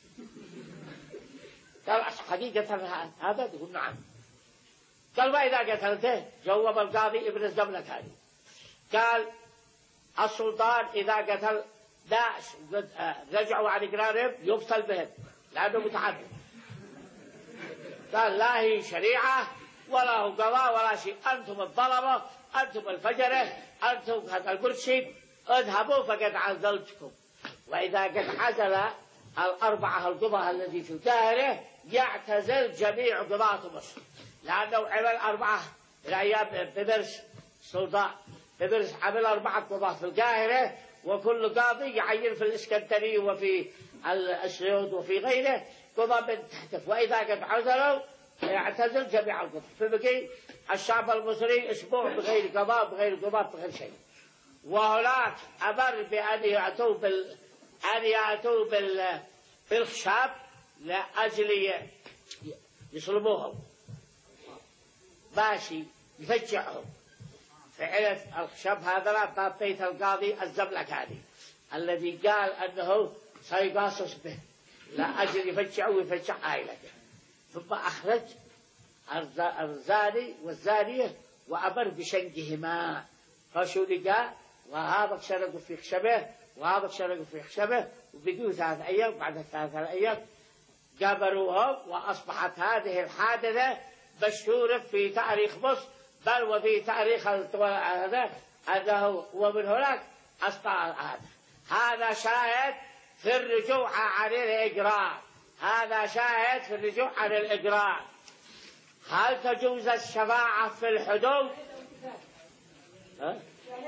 قال حقيقة هذا؟ يقول نعم. قال وإذا قتلته؟ جواب القاضي ابن الزملكاني قال السلطان إذا قتل داعش رجعوا عن إقرارهم يقتل بهم لأنه متعدد. قال لا هي شريعة ولا هو قضاء ولا شيء، أنتم الظلمة، أنتم الفجرة، أنتم هذا المرشد، اذهبوا فقد عزلتكم. وإذا قد عزل الأربعة القضاة الذي في القاهرة يعتزل جميع قضاة مصر، لأنه عمل أربعة الأيام ببرس سلطان ببرس عمل أربعة قضاة في القاهرة، وكل قاضي يعين في الإسكندرية وفي السيود وفي غيره قضاة من تحته. وإذا قد عزلوا يعتزل جميع القضاة، فبقي الشعب المصري أسبوع بغير قضاء بغير قضاة بغير شيء. وهناك أمر بأن يأتوا بال أن يأتوا بال بالخشاب لأجل يصلبوهم ماشي يفجعهم، فعلت الخشب هذا باب بيت القاضي الزملكاني الذي قال أنه سيقاصص به لأجل يفجعه ويفجع عائلته. ثم أخرج الزاني والزانية وأمر بشنقهما، فشنقا وهذا شرقوا في خشبه وهذا شرقوا في خشبه، وبقوا ثلاث أيام، بعد ثلاثة أيام قبروهم، وأصبحت هذه الحادثة مشهورة في تاريخ مصر بل وفي تاريخ هذا أنه ومن هناك أصبح هذا هذا شاهد في الرجوع عن الإقرار، هذا شاهد في الرجوع عن الإقرار. هل تجوز الشفاعة في الحدود؟ ها؟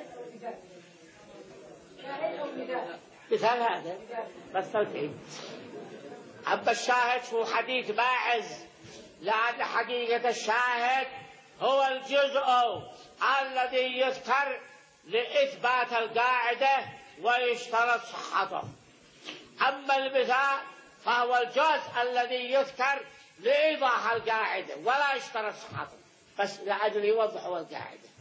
مثال هذا مثلتين. أما الشاهد هو حديث ماعز، لأن حقيقة الشاهد هو الجزء الذي يذكر لإثبات القاعدة ويشترط صحته. أما المثال فهو الجزء الذي يذكر لإيضاح القاعدة ولا يشترط صحته، بس لأجل يوضحوا القاعدة.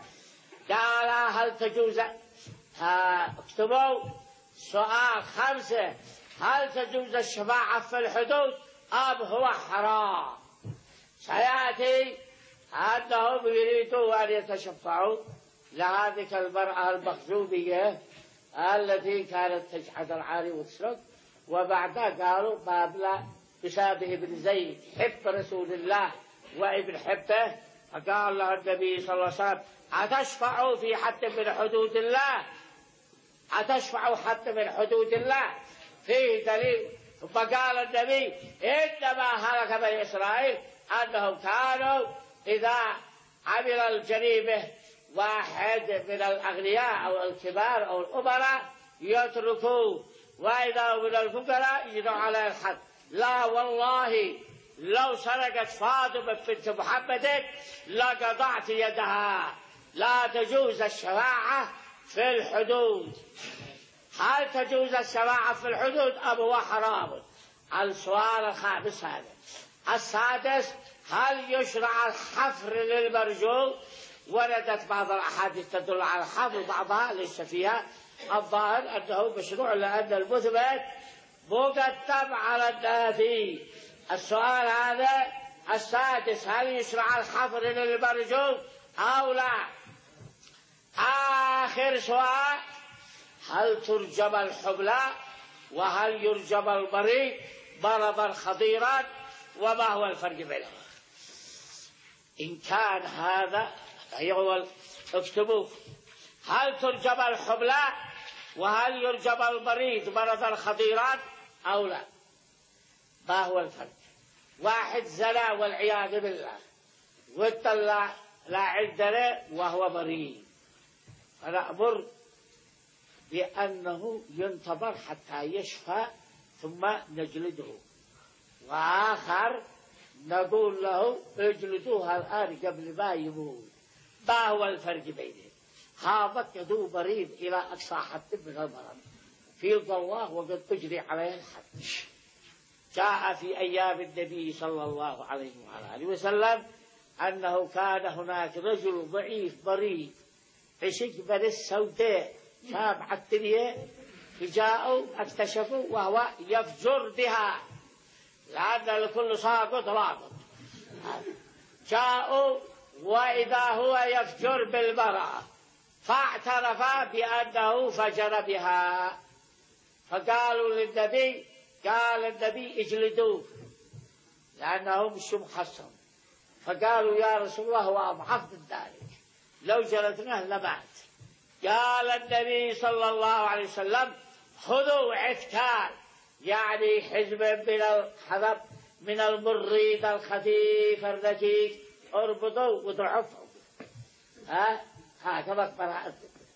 قال هل تجوز؟ اكتبوا سؤال خمسة، هل تجوز الشفاعة في الحدود أم هو حرام؟ سيأتي أنهم يريدوا أن يتشفعوا لهذه المرأة المخزومية التي كانت تجحد العاري وتسرق، وبعدها قالوا بابلا بشابه بن زيد حب رسول الله وابن حبه، فقال له النبي صلى الله عليه وسلم أتشفعوا في حد من حدود الله؟ أتشفعوا حد من حدود الله؟ فيه دليل. ثم قال النبي إنما هلك بني إسرائيل أنهم كانوا إذا عمل الجريمة واحد من الأغنياء أو الكبار أو الأمراء يتركوه، وإذا من الفقراء يجدوا على الحد. لا والله لو سرقت فاطمة بنت محمد لقطعت يدها. لا تجوز الشفاعة في الحدود. هل تجوز الشفاعة في الحدود أم هو حرام؟ السؤال الخامس هذا. السادس، هل يشرع الحفر للمرجوم؟ وردت بعض الأحاديث تدل على الحفر، بعضها ليس فيها. الظاهر أنه مشروع لأن المثبت مقدم على النافي. السؤال هذا السادس، هل يشرع الحفر للمرجوم أو لا؟ آخر سؤال، هل ترجم الحبلى وهل يرجم المريض مرضا خطيرا، وما هو الفرق بينهما؟ إن كان هذا أيها اكتبوه، هل ترجم الحبلى وهل يرجم المريض مرضا خطيرا أو لا؟ ما هو الفرق؟ واحد زنا والعياذ بالله وطلع لا عندنا وهو مريض، فنأمر بأنه ينتظر حتى يشفى ثم نجلده، وآخر نقول له اجلدوها الآن قبل ما يموت. ما هو الفرق بينهم؟ هذا يدو مريض إلى أقصى حد من المرض في الله وقد تجري عليه الحد. جاء في أيام النبي صلى الله عليه وعلى آله وسلم أنه كان هناك رجل ضعيف مريض بشكبة السوداء تابع الدنيا، جاءوا اكتشفوا وهو يفجر بها، لأن لكل ساقط راقط. جاءوا وإذا هو يفجر بالمرأة، فاعترف بأنه فجر بها، فقالوا للنبي، قال النبي اجلدوه لأنه مش محصن. فقالوا يا رسول الله هو أضعف من ذلك، لو جلدناه لمات. قال النبي صلى الله عليه وسلم خذوا عتكان، يعني حزبا من الحذر من المريض الخفيف الركيك، اربطوا وضعفوا. ها هكذا براءة.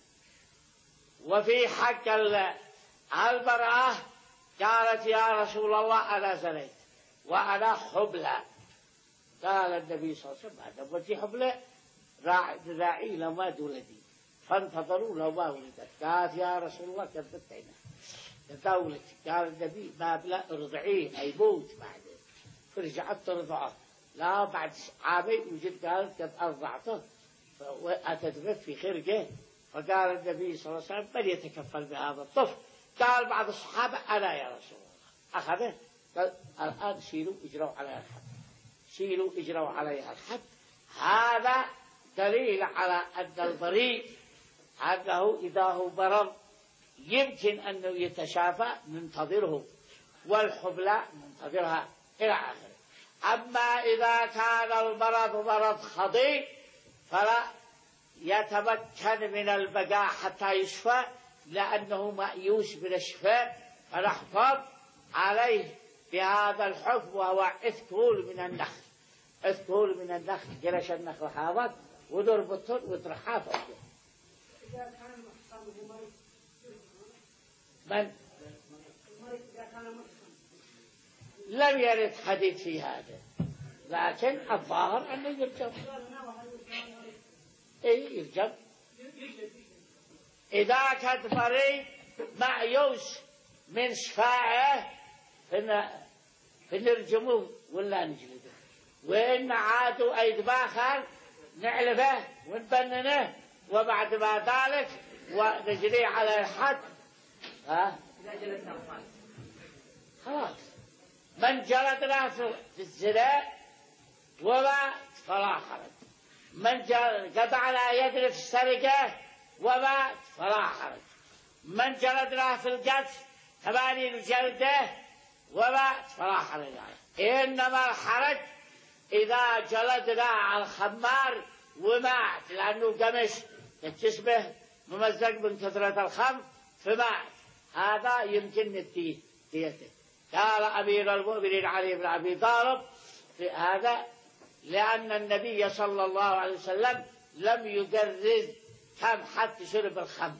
وفي حق المرأة قالت يا رسول الله أنا زنيت وأنا حبلى. قال النبي صلى الله عليه وسلم أنا ولدي حبلى راعي لما ولدي، فانتظروا لو ما ولدت. قالت يا رسول الله كذبتنا كذا. قال النبي ما بلا ارضعيه أي موت بعد. فرجعت ترضعه، لا بعد عامين وجد قالت قد أرضعته وأتت في خرجه. فقال النبي صلى الله عليه وسلم من يتكفل بهذا الطفل؟ قال بعض الصحابة أنا يا رسول الله. أخذه قال الآن شيلوا اجروا عليها الحد، شيلوا اجروا عليها الحد. هذا دليل على أن المريض أنه إذا هو مرض يمكن أنه يتشافى ننتظره، والحبلى ننتظرها إلى آخره. أما إذا كان المرض مرض خطير فلا يتمكن من البقاء حتى يشفى، لأنه مأيوس من الشفاء، فنحفظ عليه بهذا الحكم، وهو عثكول من النخل. عثكول من النخل، جلش النخل حاضر ونربطه وترحاه فوقه. من لم يرد حديث في هذا، لكن الظاهر أنه يرجم. إيه يرجم إذا كان مريض معيوس من شفاعه فنرجموه ولا نجلده، وإن عادوا أي دباخر نعلفه ونبننه، وبعد ما ذلك ونجري على الحد. ها خلاص. من جلد له في الزنا ومات فلا حرج، من قطع له يده في السرقة ومات فلا حرج، من جلد له في القتل ثمانين جلده ومات فلا حرج عليه. إنما الحرج إذا جلدنا على الخمار ومات لأنه قمش تشبه ممزق من كثرة الخمر فمات، هذا يمكن الدية ديته. قال أمير المؤمنين علي بن أبي طالب في هذا لأن النبي صلى الله عليه وسلم لم يجرز كم حتى شرب الخمر،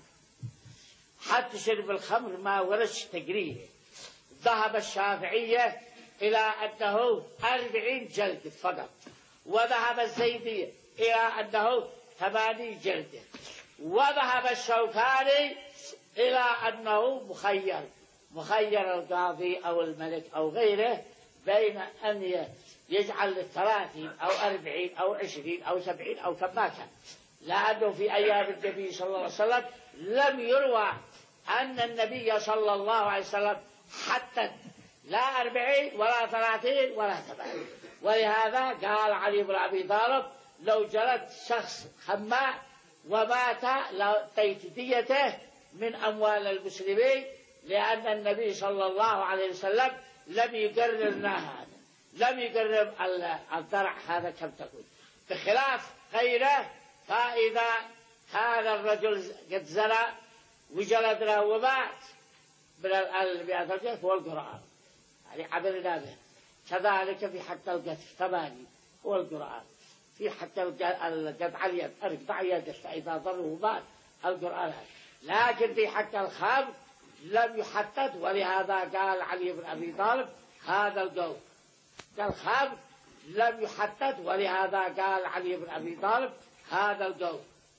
حتى شرب الخمر ما ورش تجريه. ذهب الشافعية إلى أنه أربعين جلد فقط، وذهب الزيدية إلى أنه ثمانين جلدة، وذهب الشوكاني إلى أنه مخير، مخير القاضي أو الملك أو غيره بين أن يجعل الثلاثين أو أربعين أو عشرين أو سبعين أو كما كان، لأنه في أيام النبي صلى الله عليه وسلم لم يروى أن النبي صلى الله عليه وسلم حتى لا أربعين ولا ثلاثين ولا ثمانين. ولهذا قال علي بن أبي طالب لو جلد شخص خماء ومات لأعطيت ديته من أموال المسلمين، لأن النبي صلى الله عليه وسلم لم يقرر هذا، لم يقرر الضرع هذا كم تكون، بخلاف غيره. فإذا كان الرجل قد زنى وجلد له ومات من المئة الجلد هو القرآن، يعني عملنا به. كذلك في حق القتل ثماني هو القرآن، في حق القطع اليد أرقطع يده فإذا ضره مات القرآن. لكن في حق الخمر لم يحدد، ولهذا قال علي بن أبي طالب هذا القول. الخمر لم يحدد، ولهذا قال علي بن أبي طالب هذا القول.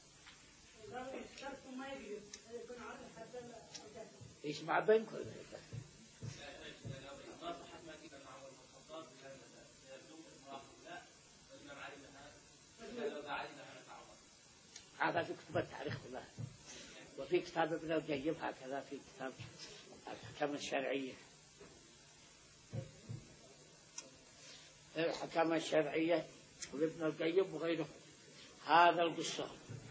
ايش مع بينكم؟ هذا في كتب التاريخ كلها، وفي كتاب ابن القيم هكذا، في كتاب الحكم الشرعية، الحكم الشرعية وابن القيم وغيره هذا القصة.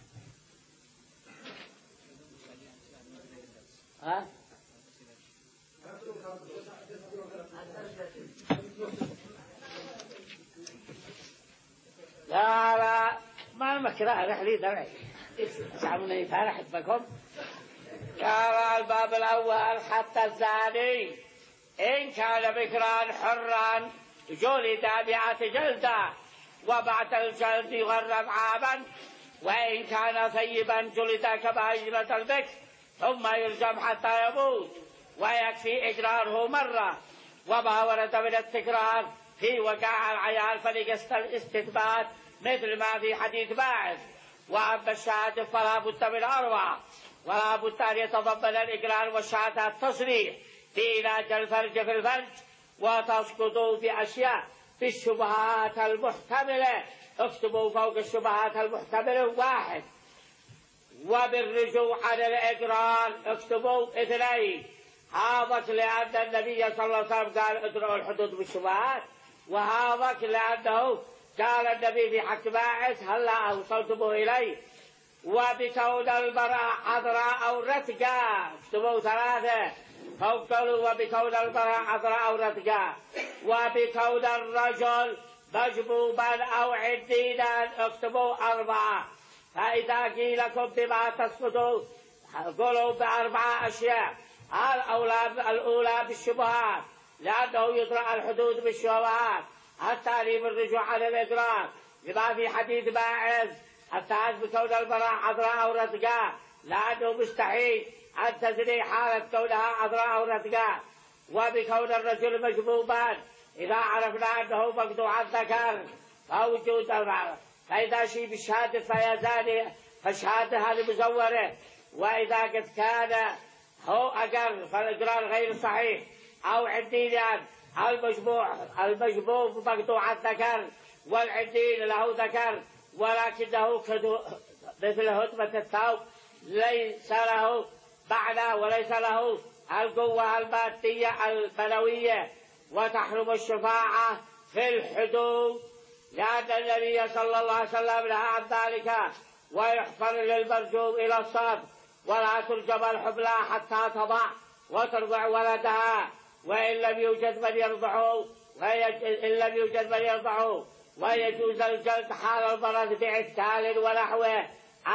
ها؟ لا لا ما المكره رحلي درعي سامني فرح بكم. قال الباب الأول حتى الزاني إن كان بكرا حرا جلد مئة جلدة وبعد الجلد يغرب عاما، وإن كان ثيبا جلد كما هجرة البكر ثم يلزم حتى يموت، ويكفي إجراره مرة. وما ورد من التكرار في وقع العيال فلقصد الاستثبات مثل ما في حديث باعث. وأما الشهادة فلا بد من أربعة، ولا بد أن يتضمن الإقرار والشهادة التصريح في علاج الفرج في الفرج، وتسقط بأشياء في الشبهات المحتملة. اكتبوا فوق الشبهات المحتملة واحد. وبالرجوع عن الإقرار اكتبوا اثنين. هذاك لأن النبي صلى الله عليه وسلم قال ادرعوا الحدود بالشبهات، وهذاك لأنه قال النبي في حق باعث هلا أوصلتموه إليه. وبكون المرأة عذراء أو رتقا اكتبوا ثلاثة فوقلوا. وبكون المرأة عذراء أو رتقا. وبكون الرجل مجبوبا أو عديدا اكتبوا أربعة. فإذا قيل لكم بما تسقطوا قولوا بأربعة أشياء. الأولى بالشبهات لأنه يطرح الحدود بالشبهات. الثاني بالرجوع على الإقرار لما في حديث باعث. الثالث بكون المرأة عذراء أو رتقا لأنه مستحيل أن تزني حالة كونها عذراء أو رتقا. وبكون الرجل مجبوبا إذا عرفنا أنه مقطوع الذكر فوجود المعنى. فإذا شيء بالشهادة فهي زانية فالشهادة هذه مزورة. وإذا قد كان هو أقر فالإقرار غير صحيح أو عديلا. المجبوع المجبوب مقطوع الذكر والعديل له ذكر ولكنه مثل هدمة الثوب ليس له معنى وليس له القوة المادية البلوية، وتحرم الشفاعة في الحدود، لأن النبي صلى الله عليه وسلم نهى عن ذلك. ويحفر للمرجوم إلى الصرف، ولا ترجم الحبلى حتى تضع وترضع ولدها، وإن لم يوجد من يرضعه إن لم يوجد من يرضعه ويجوز الجلد حال المرض بعتال ونحوه،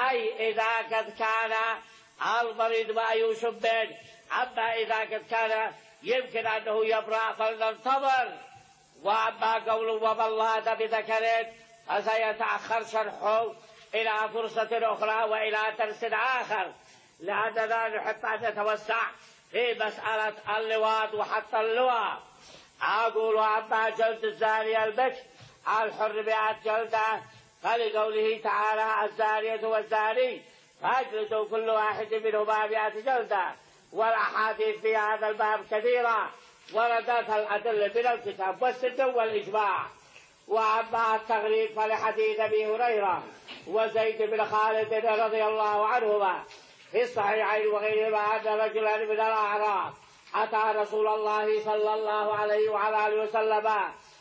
أي إذا قد كان المريض مأيوس به. أما إذا قد كان يمكن أنه يبرأ فلننتظر. وأما قول ومن لاد بذكر فسيتأخر شرحه إلى فرصة أخرى وإلى درس آخر، لأننا نحب أن نتوسع في مسألة اللواط وحتى اللواء. أقول وأما جلد الزاني البكر الحر مئة جلدة، فلقوله تعالى الزانية والزاني فاجلدوا كل واحد منهما مئة جلدة. والأحاديث في هذا الباب كثيرة وردت الأدلة من الكتاب والسنة والإجماع. وأما التغريب فلحديث أبي هريرة وزيد بن خالد رضي الله عنهما في الصحيحين وغيرهما أن رجلا من الأعراب أتى رسول الله صلى الله عليه وعلى آله وسلم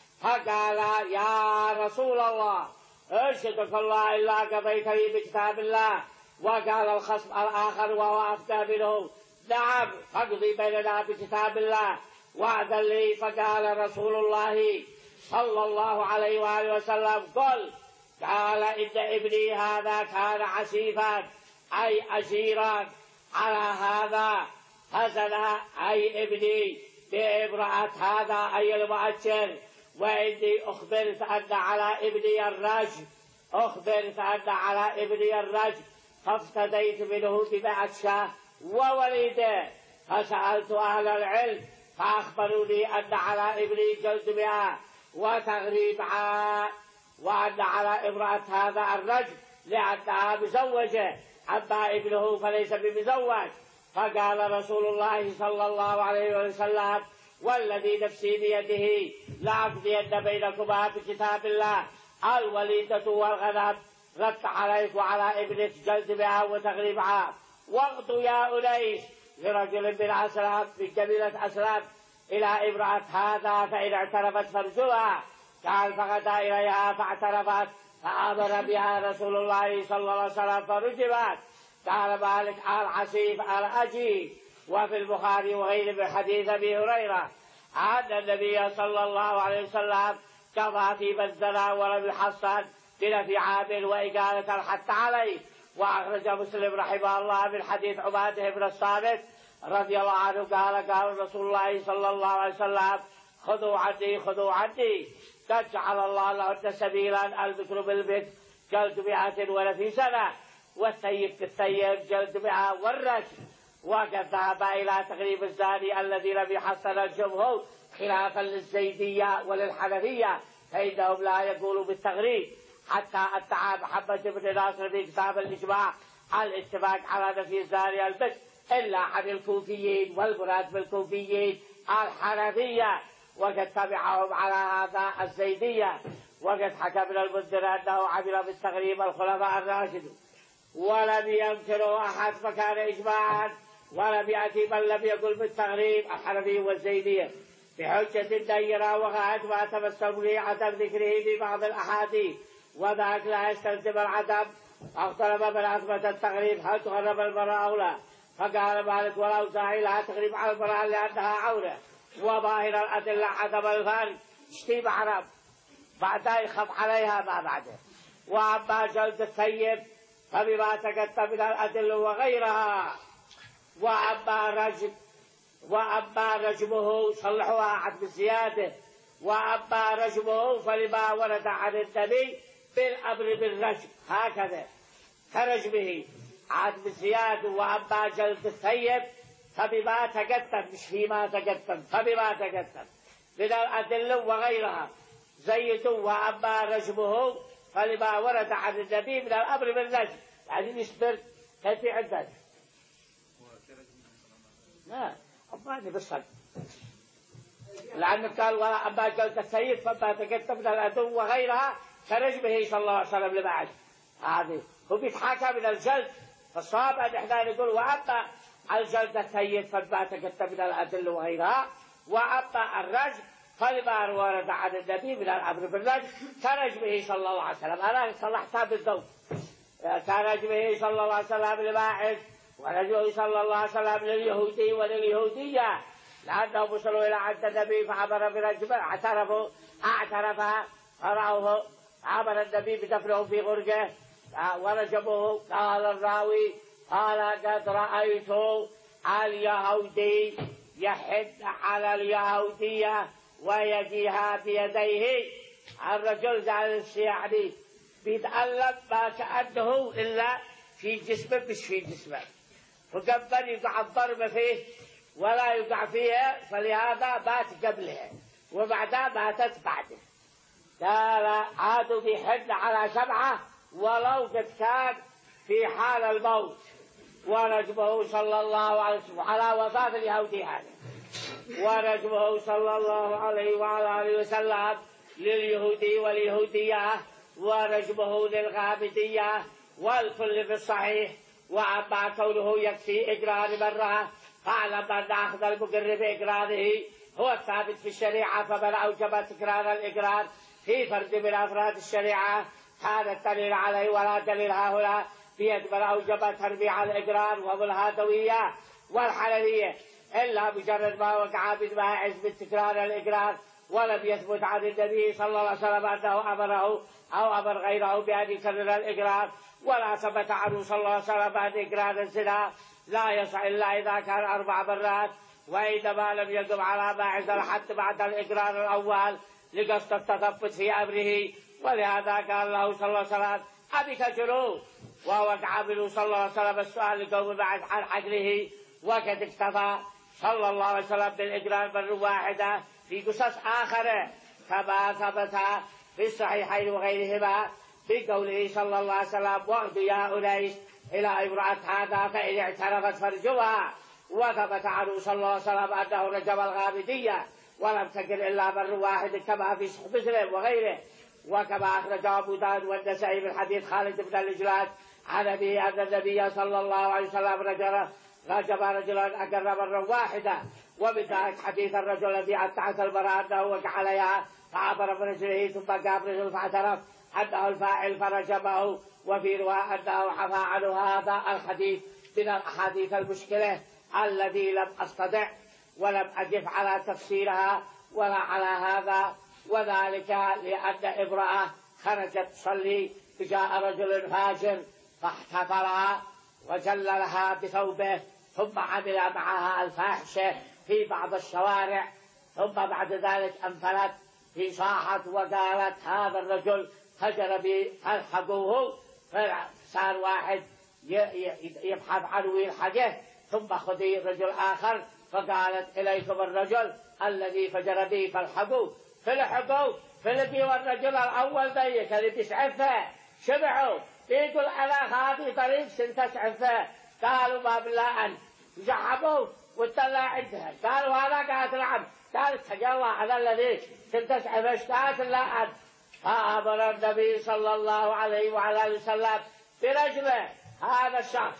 فقال يا رسول الله أشهدك الله إلا قضيت لي بكتاب الله. وقال الخصم الآخر وهو أفتى منه نعم فاقضي بيننا بكتاب الله وأذن لي. فقال رسول الله صلى الله عليه وآله وسلم قل قال إن ابني هذا كان عسيفا أي أجيرا على هذا فزنى أي ابني بامرأة هذا أي المؤجر، وإني أخبرت أن على ابني الرجم أخبرت أن على ابني الرجم فافتديت منه بمئة شاة ووليده. فسألت أهل العلم فأخبروني أن على ابني جلد مئة وتغريب عام، وأن على امرأة هذا الرجل لأنها مزوجة، أما ابنه فليس بمزوج. فقال رسول الله صلى الله عليه وسلم والذي نفسي بيده لأقضين بينكما بكتاب الله الوليدة والغنم رد عليك وعلى ابنك جلد مئة وتغريب عام. واغدوا يا أنيس لرجل من أسلام من قبيلة أسلام إلى امرأة هذا فإن اعترفت فارجوها. قال فغدا إليها فاعترفت فأمر بها رسول الله صلى الله عليه وسلم فرجمت. قال مالك العسيف الأجي. وفي البخاري وغيره من حديث أبي هريرة أن النبي صلى الله عليه وسلم قضى في من زنى ولم يحصن بنفي عامل وإقالة الحد عليه. وأخرج مسلم رحمه الله من حديث عبادة بن الصامت رضي الله عنه قال قال رسول الله صلى الله عليه وسلم خذوا عني خذوا عني قد جعل الله لهن سبيلا البكر بالبكر جلد مئة ولفي سنة والثيب بالثيب جلد مئة والرجم. وقد ذهب إلى تغريب الزاني الذي لم يحصن الجمهور خلافا للزيدية وللحنفية فإنهم لا يقولوا بالتغريب. حتى ادعى محمد بن ناصر في كتاب الإجماع الاتفاق على نفي الزاني البكر إلا عن الكوفيين، والمراد بالكوفيين الحنفية، وقد تبعهم على هذا الزيدية. وقد حكى ابن المنذر أنه عمل بالتغريب الخلفاء الراشدون ولم ينكره أحد فكان إجماعا، ولم يأتي من لم يقل بالتغريب الحنفي والزيدية بحجة ديرة وغاية ما تمثل به عدم ذكره في بعض الأحاديث، وذاك لا يستلزم العدم. اختلف من أثبت التغريب هل تغرب المرأة أو لا. فقال مالك والأوزاعي لا تغريب على المرأة لأنها عورة، وظاهر الأدلة عدم الفرق اشتي محرم بعدها يخف عليها ما بعده. وأما جلد الثيب فبما تقدم من الأدلة وغيرها. وأما رجم وأما رجمه صلحوها عن بالزيادة. وأما رجمه فلما ورد عن النبي بالأمر بالرجم هكذا كرجمه عن بالزيادة. وأما جلد الثيب فبما تقدم مش فيما تقدم فبما تقدم من الأدلة وغيرها زيد. وأما رجمه فلما ورد عن النبي من الأمر بالرجم يعني يصبر كيف عندك لا أبغاني بالصدق لأنه قال ولا أما جلد الثيب فما تقدم من الأدلة وغيرها كرجمه صلى الله عليه وسلم لبعد. هذه هو بيتحاكى من الجلد. فالصواب أن إحنا نقول وأما الجلد السيد فبات كتب من الأدل وغيرها. وأما الرجم فلما ورد عن النبي من الأمر بالرجم كرجمه صلى الله عليه وسلم. أنا صلحتها بالضوء. كرجمه صلى الله عليه وسلم للماعز، ورجمه صلى الله عليه وسلم لليهودي ولليهودية، لأنهم وصلوا إلى عند النبي فعبر برجمه، اعترفوا اعترفها فرأوه، عبر النبي بدفنه في غرجه ورجموه. قال الراوي قال قد رأيت اليهودي يحد على اليهودية ويجيها بيديه. الرجل جالس يعني بيتألم ما كأنه إلا في جسمه مش في جسمه، فقبل يقع الضرب فيه ولا يقع فيها، فلهذا مات قبلها وبعدها ماتت بعده. قال عادوا بيحد على سبعة ولو قد كان في حال الموت. ورجمه صلى الله عليه وسلم على وفاة اليهودي هذا، ورجمه صلى الله عليه وعلى آله وسلم لليهودي واليهودية، ورجمه للغامدية، والكل في الصحيح. وأما كونه يكفي إقرار مرة فاعلم أن أخذ المقر بإقراره هو الثابت في الشريعة، فمن أوجب تكرار الإقرار في فرد من أفراد الشريعة كان الدليل عليه ولا دليل هاهنا بيد من أوجب تربيع الإقرار وهم الهادوية والحلبية، إلا مجرد ما وقع بالماعز بتكرار الإقرار ولم يثبت عن النبي صلى الله عليه وسلم أنه أمره أو أمر غيره بأن يكرر الإقرار، ولا ثبت عنه صلى الله عليه وسلم أن إقرار الزنا لا يصح إلا إذا كان أربع مرات، وإنما لم يقم على ماعز الحد بعد الإقرار الأول لقصد التثبت في أمره. ولهذا قال له صلى الله عليه وسلم أبك جنون، ووقع منه صلى الله عليه وسلم السؤال لقوم بعد عن عقله، وقد اكتفى صلى الله عليه وسلم بالإقرار مرة واحدة في قصص آخرة كما ثبت في الصحيحين وغيرهما في قوله صلى الله عليه وسلم وعد يا أنيس إلى امرأة هذا فإن اعترفت فرجها. وثبت عنه صلى الله عليه وسلم أنه رجم الغامدية ولم تكن إلا مرة واحدة كما في صحيح مسلم وغيره. وكما أخرج أبو داود والنسائي من حديث خالد بن الإجلاد عن أبيه أن النبي صلى الله عليه وسلم رجل رجم رجلا أقر مرة واحدة. ومن ذلك حديث الرجل الذي اتعس المرأة أنه وقع عليها فعبر برجله ثم قام رجل فاعترف أنه الفاعل فرجمه. وفي رواية أنه حفى عنه هذا الحديث من الأحاديث المشكلة الذي لم أستطع ولم أجف على تفسيرها ولا على هذا، وذلك لأن امرأة خرجت تصلي فجاء رجل فاجر فاحتفلها وجللها بثوبه ثم عمل معها الفاحشة في بعض الشوارع، ثم بعد ذلك أنفلت في صاحت وقالت هذا الرجل فجر بي فالحقوه. فصار واحد يبحث عنه ويلحقه، ثم خذي رجل آخر فقالت إليكم الرجل الذي فجر بي فالحقوه. فلحقوا فلقي والرجل الأول ذيك اللي بيسعفه شبعوا بيقول أنا هذه طريق سنتسعفه. قالوا ما بالله أن جحبوا وطلع عندها. قالوا هذا قالت نعم. قالت تجلى هذا الذي سنتسعفه. قالت لا أن. فأمر النبي صلى الله عليه وعلى آله وسلم برجله هذا الشخص.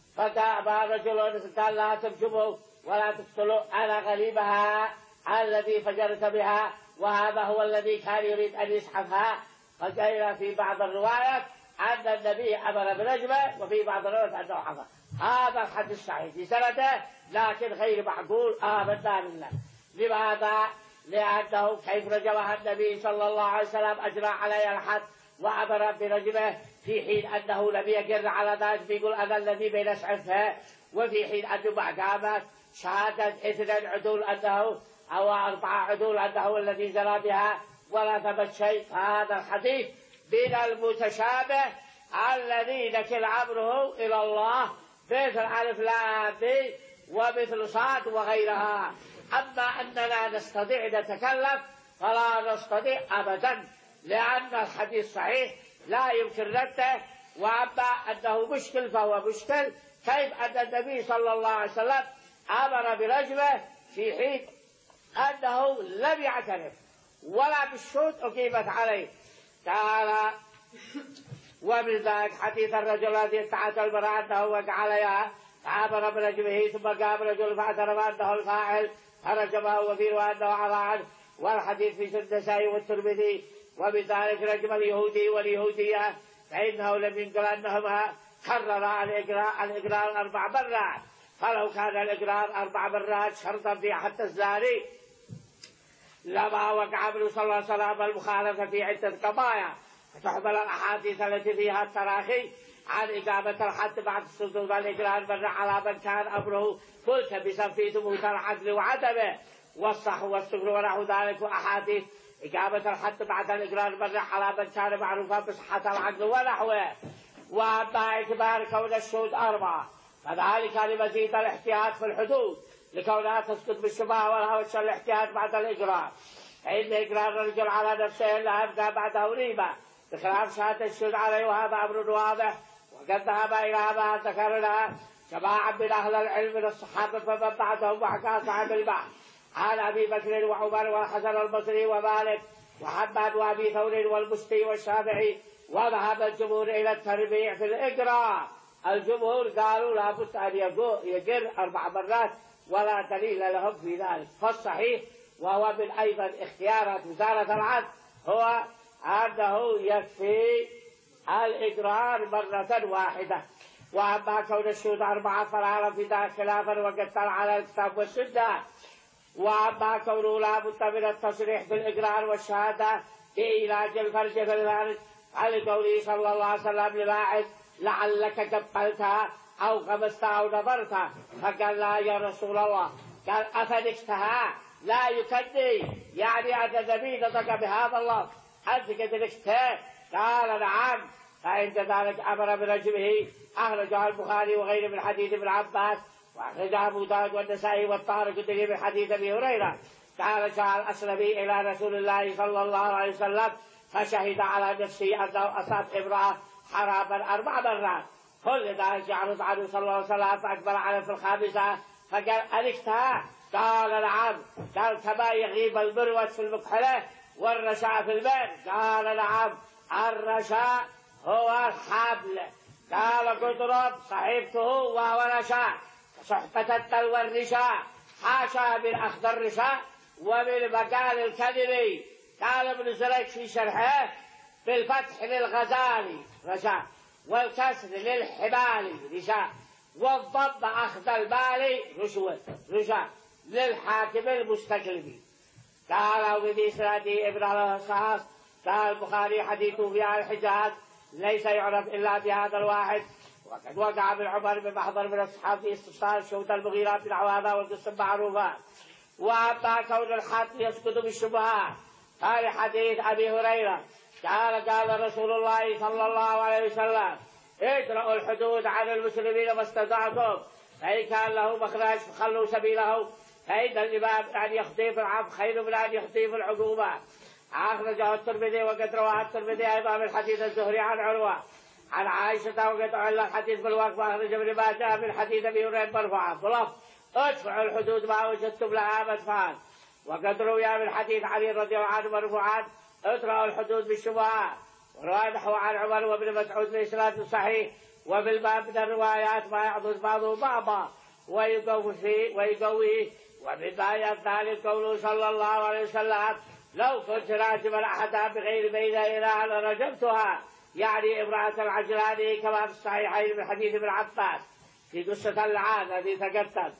فقال رجل قال لا ترجموا ولا تقتلوا أنا غريبها الذي فجرت بها، وهذا هو الذي كان يريد أن يسحفها. فقيل في بعض الروايات أن النبي أمر برجمه، وفي بعض الروايات أنه حفظ. هذا الحديث صحيح في سنده لكن غير معقول آمنا بالله. لماذا؟ لأنه كيف رجمها النبي صلى الله عليه وسلم أجرى عليها الحد وأمر برجمه في حين أنه لم يقر على ذلك بيقول أنا الذي بين أسعفها، وفي حين أنه بعد قامت شهادة اثنين عدول أنه أو أربعة عدول أنه الذي زرى بها ولا ثبت شيء. هذا الحديث من المتشابه الذي نكل أمره إلى الله مثل ألف لام ميم ومثل صاد وغيرها. أما أننا نستطيع نتكلم فلا نستطيع أبدا، لأن الحديث صحيح لا يمكن رده. وأما أنه مشكل فهو مشكل. كيف أن النبي صلى الله عليه وسلم أمر برجمه في حين أنه لم يعترف ولا بالشهود أقيمت عليه؟ تعالى. ومن ذلك حديث الرجل الذي اتعس المرأة أنه وقع عليها فعبر برجله ثم قام رجل فاعترف أنه الفاعل فرجمه وفيه أنه عرى عنه، والحديث في سنن النسائي والترمذي. وبذلك رجم اليهودي واليهودية فإنه لم ينقل أنهما كرر الإقرار الإقرار أربع مرات، فلو كان الإقرار أربع مرات شرطا في حتى الزاني لما وقع ابن صلى الله عليه وسلم المخالفة في عدة قضايا، فتحمل الأحاديث التي فيها التراخي عن إقامة الحد بعد الصدور والإقرار مرة على من كان أمره ملتبسا في ثبوت العدل وعدمه والصح والسكر ونحو ذلك، وأحاديث إقامة الحد بعد الإقرار مرة على من كان معروفا بصحة العدل ونحوه. وأما اعتبار كون الشهود أربعة فذلك لمزيد الاحتياط في الحدود لكونها تسقط بالشبهة والهوش الاحتياط بعد الإقرار، فإن إقرار الرجل على نفسه لا يبقى بعده ريبة بخلاف شهادة الشهود عليه، وهذا أمر واضح. وقد ذهب إلى ما ذكرنا جماعة من أهل العلم من الصحابة فمن بعدهم وحكى صاحب البحث عن أبي بكر وعمر والحسن البصري ومالك وحماد وأبي ثور والمستي والشافعي. وذهب الجمهور إلى التربيع في الإقرار، الجمهور قالوا لابد أن يقر أربع مرات ولا دليل لهم في ذلك. فالصحيح وهو من أيضا اختيارات وزارة العدل هو أنه يكفي الإقرار مرة واحدة. وأما كون الشهود أربعة فلا في ذلك خلافا وقد طلع على الكتاب والسنة. وأما كونه لا بد من التصريح بالإقرار والشهادة بإيلاج الفرج في الفرج على قوله صلى الله عليه وسلم للاعب لعلك قبلتها أو غمستها أو نظرتها، فقال لا يا رسول الله، قال أفنكتها لا يكدي، يعني أن النبي نطق بهذا الله أنت قد نكتها؟ قال نعم. فعند ذلك أمر برجمه. أخرجه البخاري وغيره من حديث ابن عباس، وأخرجه أبو داود والنسائي والطارقطني من حديث أبي هريرة قال جاء الأسلمي إلى رسول الله صلى الله عليه وسلم فشهد على نفسه أنه أصاب امرأة حراما أربع مرات، كل ذلك يعرض عنه صلى الله عليه وسلم فأكبر على في الخامسة فقال ألكتها؟ قال نعم. قال كما يغيب المروة في المكحلة والرشاء في البئر؟ قال نعم. الرشاء هو الحبل. قال قدرب صحيبته وهو رشاء صحبة التل والرشاء، حاشا من أخذ الرشاء ومن مقال الكذب. قال ابن زريق في شرحه بالفتح للغزالي رشاء والكسر للحبال رشاء والضم أخذ المال رشوة رشاء للحاكم المستكلم. قال وبإسناده ابن الصحاص قال البخاري حديثه في الحجاز ليس يعرف إلا بهذا الواحد. وقد وقع ابن عمر بمحضر من الصحابة في استفسار شوط المغيرة في العوامة والقصة معروفة. وأما كون الحد يسقط بالشبهات قال حديث أبي هريرة قال قال رسول الله صلى الله عليه وسلم ادرأوا الحدود عن المسلمين ما استطعتم، فإن كان له مخرج فخلوا سبيله، فإن الإمام أن يخطي في العفو خير من أن يخطي في العقوبة. أخرجه الترمذي وقد رواه الترمذي أيضا من حديث الزهري عن عروة عن عائشة وقد عل الحديث بالوقف. أخرج ابن ماجه من حديث أبي هريرة مرفوعا بلفظ ادفعوا الحدود ما وجدتم لها مدفعا. وقد روي من حديث علي رضي الله عنه مرفوعا ادرأوا الحدود بالشبهات. وروى نحو عن عمر وابن مسعود بإسناد صحيح. وبالباب من الروايات ما يعضد بعضه بعضا ويقوي فيه ويقويه. ومما يبدأ قوله صلى الله عليه وسلم لو كنت راجما أحدا بغير بين إله لرجمتها، يعني امرأة العجلاني كما في الصحيحين من حديث ابن عباس في قصة اللعان الذي تقدم.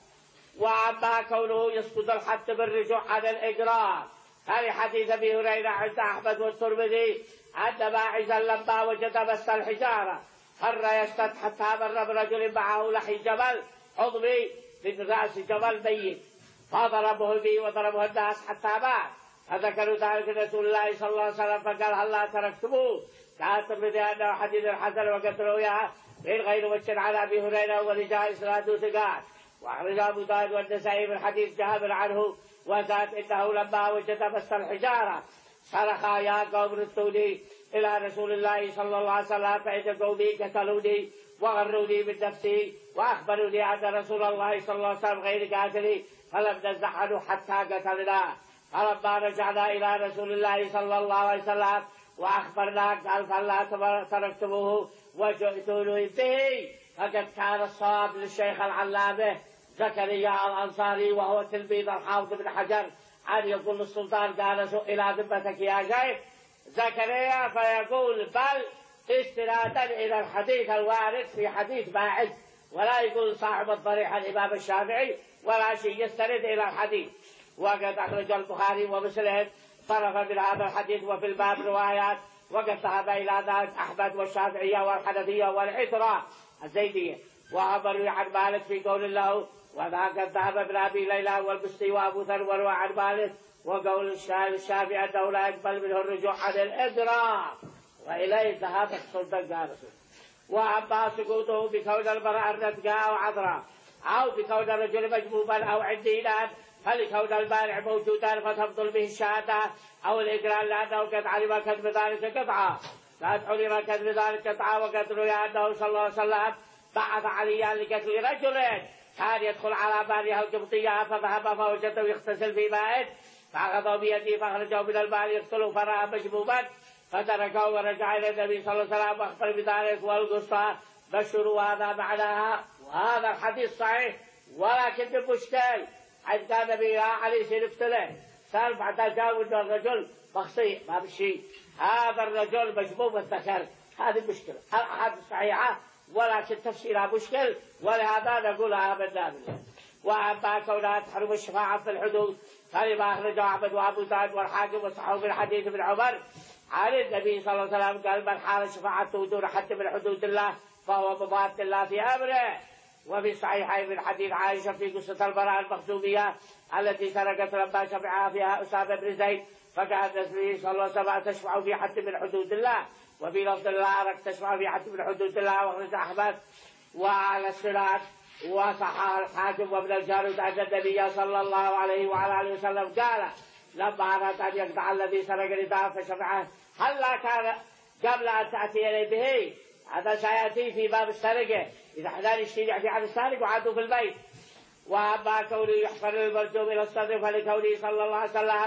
وأما كونه يسقط الحد بالرجوع عن الإقرار هذا حديث أبي هريرة عند أحمد والترمذي أن ماعزا لما وجد مس الحجارة خر يشتد حتى مر برجل معه لحي جمل عظمي من رأس جمل ميت فضربه به وضربه الناس حتى مات. فذكروا ذلك رسول الله صلى الله عليه وسلم فقال هلا تركتموه؟ قال الترمذي أنه حديث الحسن وقد رويها من غير وجه على أبي هريرة ورجاء إسناده ثقات. وأخرج أبو داود والنسائي من حديث جابر عنه وزاد إنه لما وجد مس الحجارة صرخ يا قوم ردوني إلى رسول الله صلى الله عليه وسلم فإن قومي قتلوني وغروني من نفسي وأخبروني أن رسول الله صلى الله عليه وسلم غير قاتلي فلم نزح عنه حتى قتلنا. فلما رجعنا إلى رسول الله صلى الله عليه وسلم وأخبرنا قال فلا تركتموه وجئتوني به فقد كان الصواب للشيخ العلامة زكريا الأنصاري وهو تلميذ الحافظ بن حجر أن يقول السلطان قال إلى ذمتك يا شيخ زكريا، فيقول بل استنادا إلى الحديث الوارد في حديث باعث، ولا يقول صاحب الضريح الإمام الشافعي ولا شيء، يستند إلى الحديث. وقد أخرج البخاري ومسلم طرفا من هذا الحديث وفي الباب روايات، وقد ذهب إلى ذلك أحمد والشافعية والحنفية والعترة الزيدية. وأخبروا عن مالك في قول له وذاك ذهب ابن أبي ليلى والبستي وأبو ذر وروى عن مالك وقول الشافعي أنه لا يقبل منه الرجوع عن الإدراك، وإليه ذهب السلطان جالس. وأما سقوطه بكون المرأة الرتقاء أو عذراء أو بكون الرجل مجبوبا أو عدينا، فلكون المانع موجودا فتفضل به الشهادة أو الإقرار لأنه قد علم كذب ذلك قطعا، قد علم كذب ذلك قطعا. وقد روي أنه صلى الله عليه وسلم بعث عليا لقتل رجل كان يدخل على بارها القبطية فذهب فوجده يغتسل في ماء فأخذوا بيده فأخرجوا من الماء يقتلوا فرأى مجبوبا فتركه ورجع إلى النبي صلى الله عليه وسلم وأخبر بذلك والقصة بشروا هذا معناها. وهذا الحديث صحيح ولكن بمشكل حيث كان النبي عليه الصلاة والسلام سالف حتى جاءوا أن الرجل مخصي ما بشيء، هذا الرجل مجبوب الذكر، هذه المشكلة. الأحاديث صحيحة ولكن تفسيرها مشكل، ولهذا نقولها آمنا بالله. وأما كونها تحرم الشفاعة في الحدود فلما أخرجه أحمد وأبو داود والحاكم وصححه من حديث ابن عمر عن النبي صلى الله عليه وسلم قال من حال شفاعته دون حد من حدود الله فهو مضاد الله في أمره. وفي صحيحين من حديث عائشة في قصة المرأة المخزومية التي سرقت لما شفعها فيها أسامة بن زيد فقال النبي صلى الله عليه وسلم تشفع في حد من حدود الله، وفي لفظ الله أرك تشفع في حد من حدود الله. وأخرج أحمد وعلى الصراط وصححه الحاكم وابن الجارود أن النبي صلى الله عليه وعلى آله وسلم قال لما أراد أن يقطع الذي سرق رداءه فشفعه هلا كان قبل أن تأتي إليه به، هذا سيأتي في باب السرقة إذا حدا يشتري في عن السارق وعادوا في البيت. وأما كونه يحفر المرجوم إلى الصدر فلكونه صلى الله عليه وسلم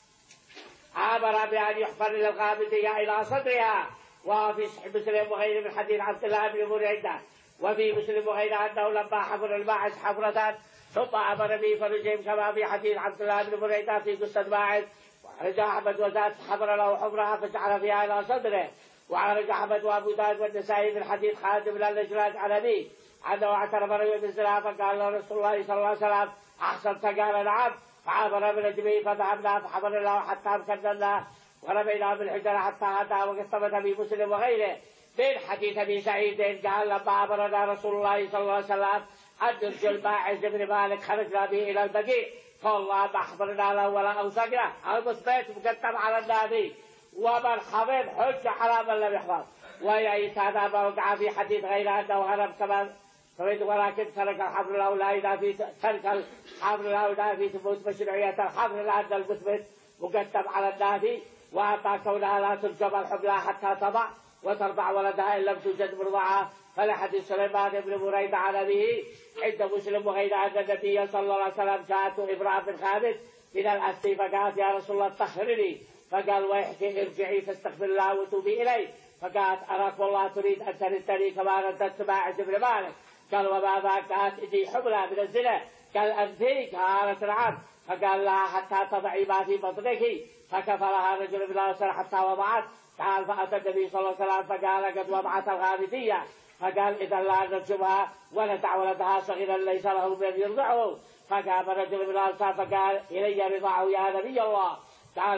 عبر بأن يحفر للغامدية إلى صدرها. وفي صحيح مسلم وغيره من حديث عبد الله بن مريدة وفي مسلم وغيره أنه لما حفر الماعز حفرة ثم أمر به فرجهم كما في حديث عبد الله بن مريدة في قصة ماعز. وخرج أحمد وزاد حفر له حفرها فجعل فيها إلى صدره. وخرج أحمد وأبو داود والنسائي من حديث خالد بن الأجلاج عن أبيه أنه اعترف رجل بالزنا فقال له رسول الله صلى الله عليه وسلم أحسنت؟ قال نعم. فعبر بنجمه فذهبنا فحفر له حتى أمكننا ورمينا بالحجر حتى أتى. وقد ثبت في مسلم وغيره من حديث أبي سعيد قال لما أمرنا رسول الله صلى الله عليه وسلم أن نرجل ماعز بن مالك خرجنا به إلى البقيع فالله ما أخبرنا له ولا أوثقنا. المثبت مقدم على النبي ومن حفظ حج على من لم يحفظ. ويأيس هذا ما وقع في حديث غير أنه هرب كما فمن ولكن ترك الحفر الأولى إذا في ترك الحفر الأولى في ثبوت مشروعية الحفر لأن المثبت مقدم على النافي. وأما كونها لا ترجم الحبلى حتى تضع وترضع ولدها إن لم توجد مرضعة فلحديث سليمان بن بريدة عن أبيه عند مسلم وغير أن النبي صلى الله عليه وسلم جاءته امرأة بن خالد من الأسد فقالت يا رسول الله طهرني، فقال ويحك ارجعي فاستغفر الله وتوبي إليه. فقالت أراك والله تريد أن تردني كما رددت ماعز بن مالك. قال وما ذاك؟ قالت إني حبلى من الزنا. قال أنت؟ قالت نعم. فقال لها حتى تضعي ما في بطنك. فكفرها رجل من الأنصار حتى وضعت. قال فأتى النبي صلى الله عليه وسلم فقال قد وضعت الغامدية. فقال إذا لا نرجمها وندع ولدها صغيرا ليس له من يرضعه. فقام رجل من الأنصار فقال إلي رضاعه يا نبي الله. قال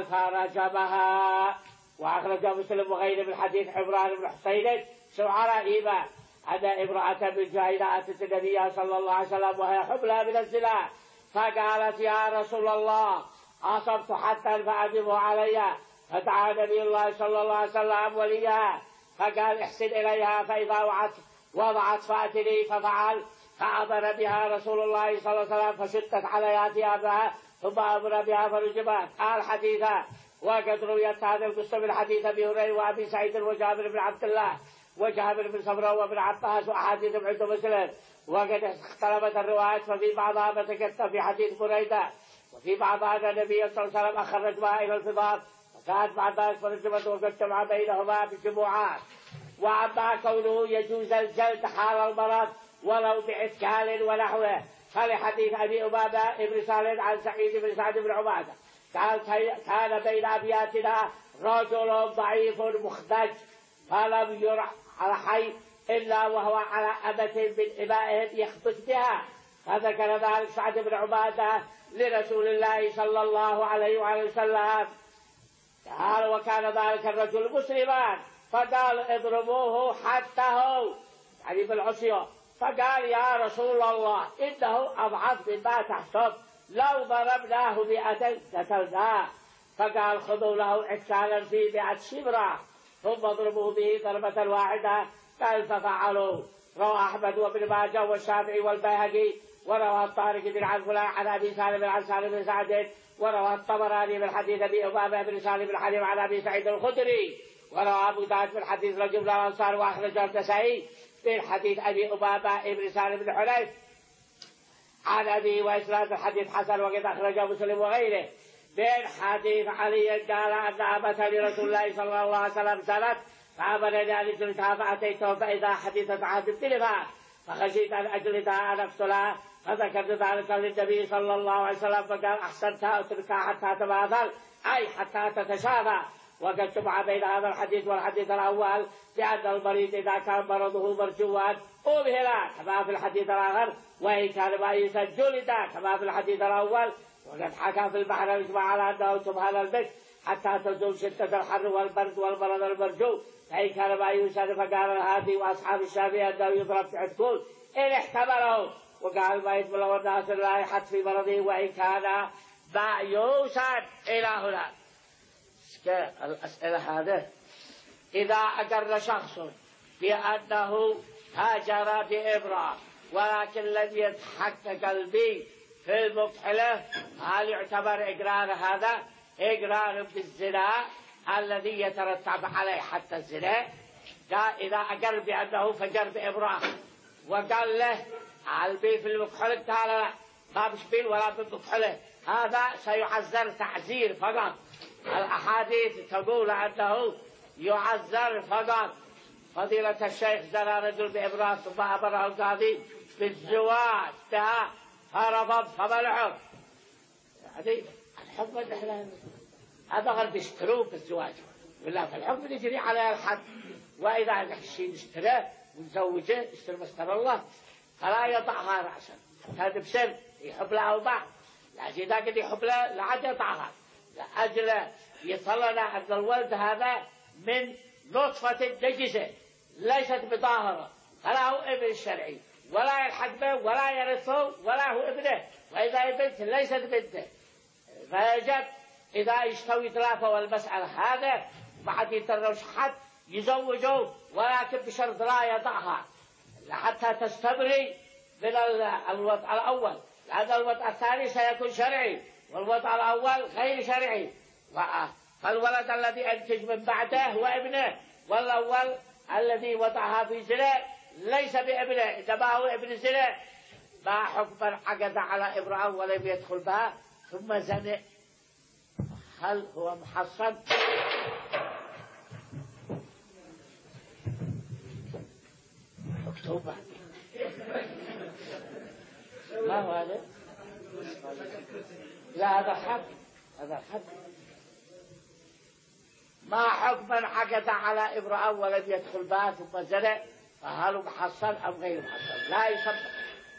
فرجمها. وأخرج مسلم وغيره من حديث عمران بن حسين شعراء إيمان أن امرأة من جاهلة أتت النبي صلى الله عليه وسلم وهي حبلى من الزنا فقالت يا رسول الله أصبت حتى فأجبه علي. فدعا نبي الله صلى الله عليه وسلم وليها فقال احسن إليها فإذا وعت وضعت فأتني ففعل. فأمر بها رسول الله صلى الله عليه وسلم فشدت عليها ثيابها ثم أمر بها فرجمت. الحديث وقد رويت هذا القصة من حديث أبي هريرة وأبي سعيد وجابر بن عبد الله وجابر بن سمرة وابن عباس وأحاديث عند مسلم. وقد اختلفت الروايات ففي بعضها ما تكتب في حديث بريدة وفي بعضها أن النبي صلى الله عليه وسلم أخرج بها إلى الفضار وكانت بعد ذلك فرجمت وقد جمع بينهما بجموعات. وأما كونه يجوز الجلد حال المرض ولو بعتكال ونحوه، فلحديث أبي أمامة ابن سالم عن سعيد بن سعد بن عبادة قال كان بين أبياتنا رجل ضعيف مخدج فلم يرع على حي إلا وهو على أمة من إمائهم يخبز بها، فذكر ذلك سعد بن عبادة لرسول الله صلى الله عليه وآله وسلم. قال وكان ذلك الرجل مسلما فقال اضربوه حتى هو يعني بالعصية، فقال يا رسول الله إنه أضعف مما تحسب، لو ضربناه مئة قتلناه، فقال خذوا له عكالا في مئة شبرة ثم اضربوه به ضربة واحدة، قال ففعلوا. رواه أحمد وابن ماجه والشافعي والبيهقي، وروى الطارق بن عفلة عن أبي سالم عن سالم بن سعد، وروى الطبراني من حديث أبي أمامة بن سالم بن حليم عن أبي سعيد الخدري، وروى أبو داود من حديث رجل من الأنصار، وأخرجه النسائي من حديث أبي أمامة بن سالم بن حنيف عن أبي، وإسناد الحديث حسن وقد أخرجه مسلم وغيره. من حديث علي قال أن أمة لرسول الله صلى الله عليه وسلم سنت فأمرني أن أجلدها فأتيته فإذا حديثة عهد ابتلفها فخشيت أن أجلدها أن أقتلها، فذكرت ذلك للنبي صلى الله عليه وسلم فقال أحسنت اتركها حتى تبادل أي حتى تتشافى. وقد جمع بين هذا الحديث والحديث الأول بأن المريض إذا كان مرضه مرجوا أبهلا كما في الحديث الآخر، وإن كان ميتا جلد كما في الحديث الأول. وقد حكى في البحر الإجماع على أنه تبهل البك حتى تزول شدة الحر والبرد والمرض المرجو، فإن كان ميتا فقال الهادي وأصحاب الشافعي أنه يضرب في عتكول إن احتمله، وقال الميت بلغ الناس لا يحط في مرضه وإن كان مأيوسا. إلى هنا الأسئلة هذه إذا أقر شخص بأنه هاجر بإبرة ولكن لم يتحقق قلبي في المكحلة، هل يعتبر إقرار هذا إقرار بالزنا الذي يترتب عليه حتى الزنا؟ قال إذا أقر بأنه فجر بإبرة وقال له قلبي في المكحلة، قال لا ما بشبيل ولا بالمكحلة، هذا سيعذر تعزير فقط. الأحاديث تقول أنه يعذر فقط. فضيلة الشيخ زرى رجل بإبرة ثم أمره القاضي بالزواج بها فرفض فمنعه، يعني الحكم الإحلال هذا غير بيشتروه بالزواج، ولا في الحكم يجري على الحد، وإذا الشيء نشتريه ونزوجه اشتري مستر الله فلا يضعها رأسا هذا بسر يحب له أوضاع، لكن إذا قد يحب له لا عاد يضعها لأجل يطلنا أن الولد هذا من نطفة نجسة ليست بطاهرة، فلا هو ابن الشرعي ولا يلحق به ولا يرثه ولا هو ابنه، وإذا بنت ليست بنته، فيجب إذا يستوي ثلاثة والمسألة هذا بعد يترش حد يزوجه، ولكن بشرط لا يضعها حتى تستبري من الوضع الأول، لأن الوضع الثاني سيكون شرعي والوضع الأول غير شرعي. فالولد الذي أنتج من بعده هو ابنه، والأول الذي وضعها في زنا ليس بابنه إنما هو ابن زنا. ما حكم عقد على امرأة ولم يدخل بها ثم زنى، هل هو محصن؟ مكتوبة ما هو هذا؟ لا هذا حد، هذا حد. ما حكم عقد على امرأة ولم يدخل بها ثم زنى، فهل محصن أم غير محصن؟ لا يسمى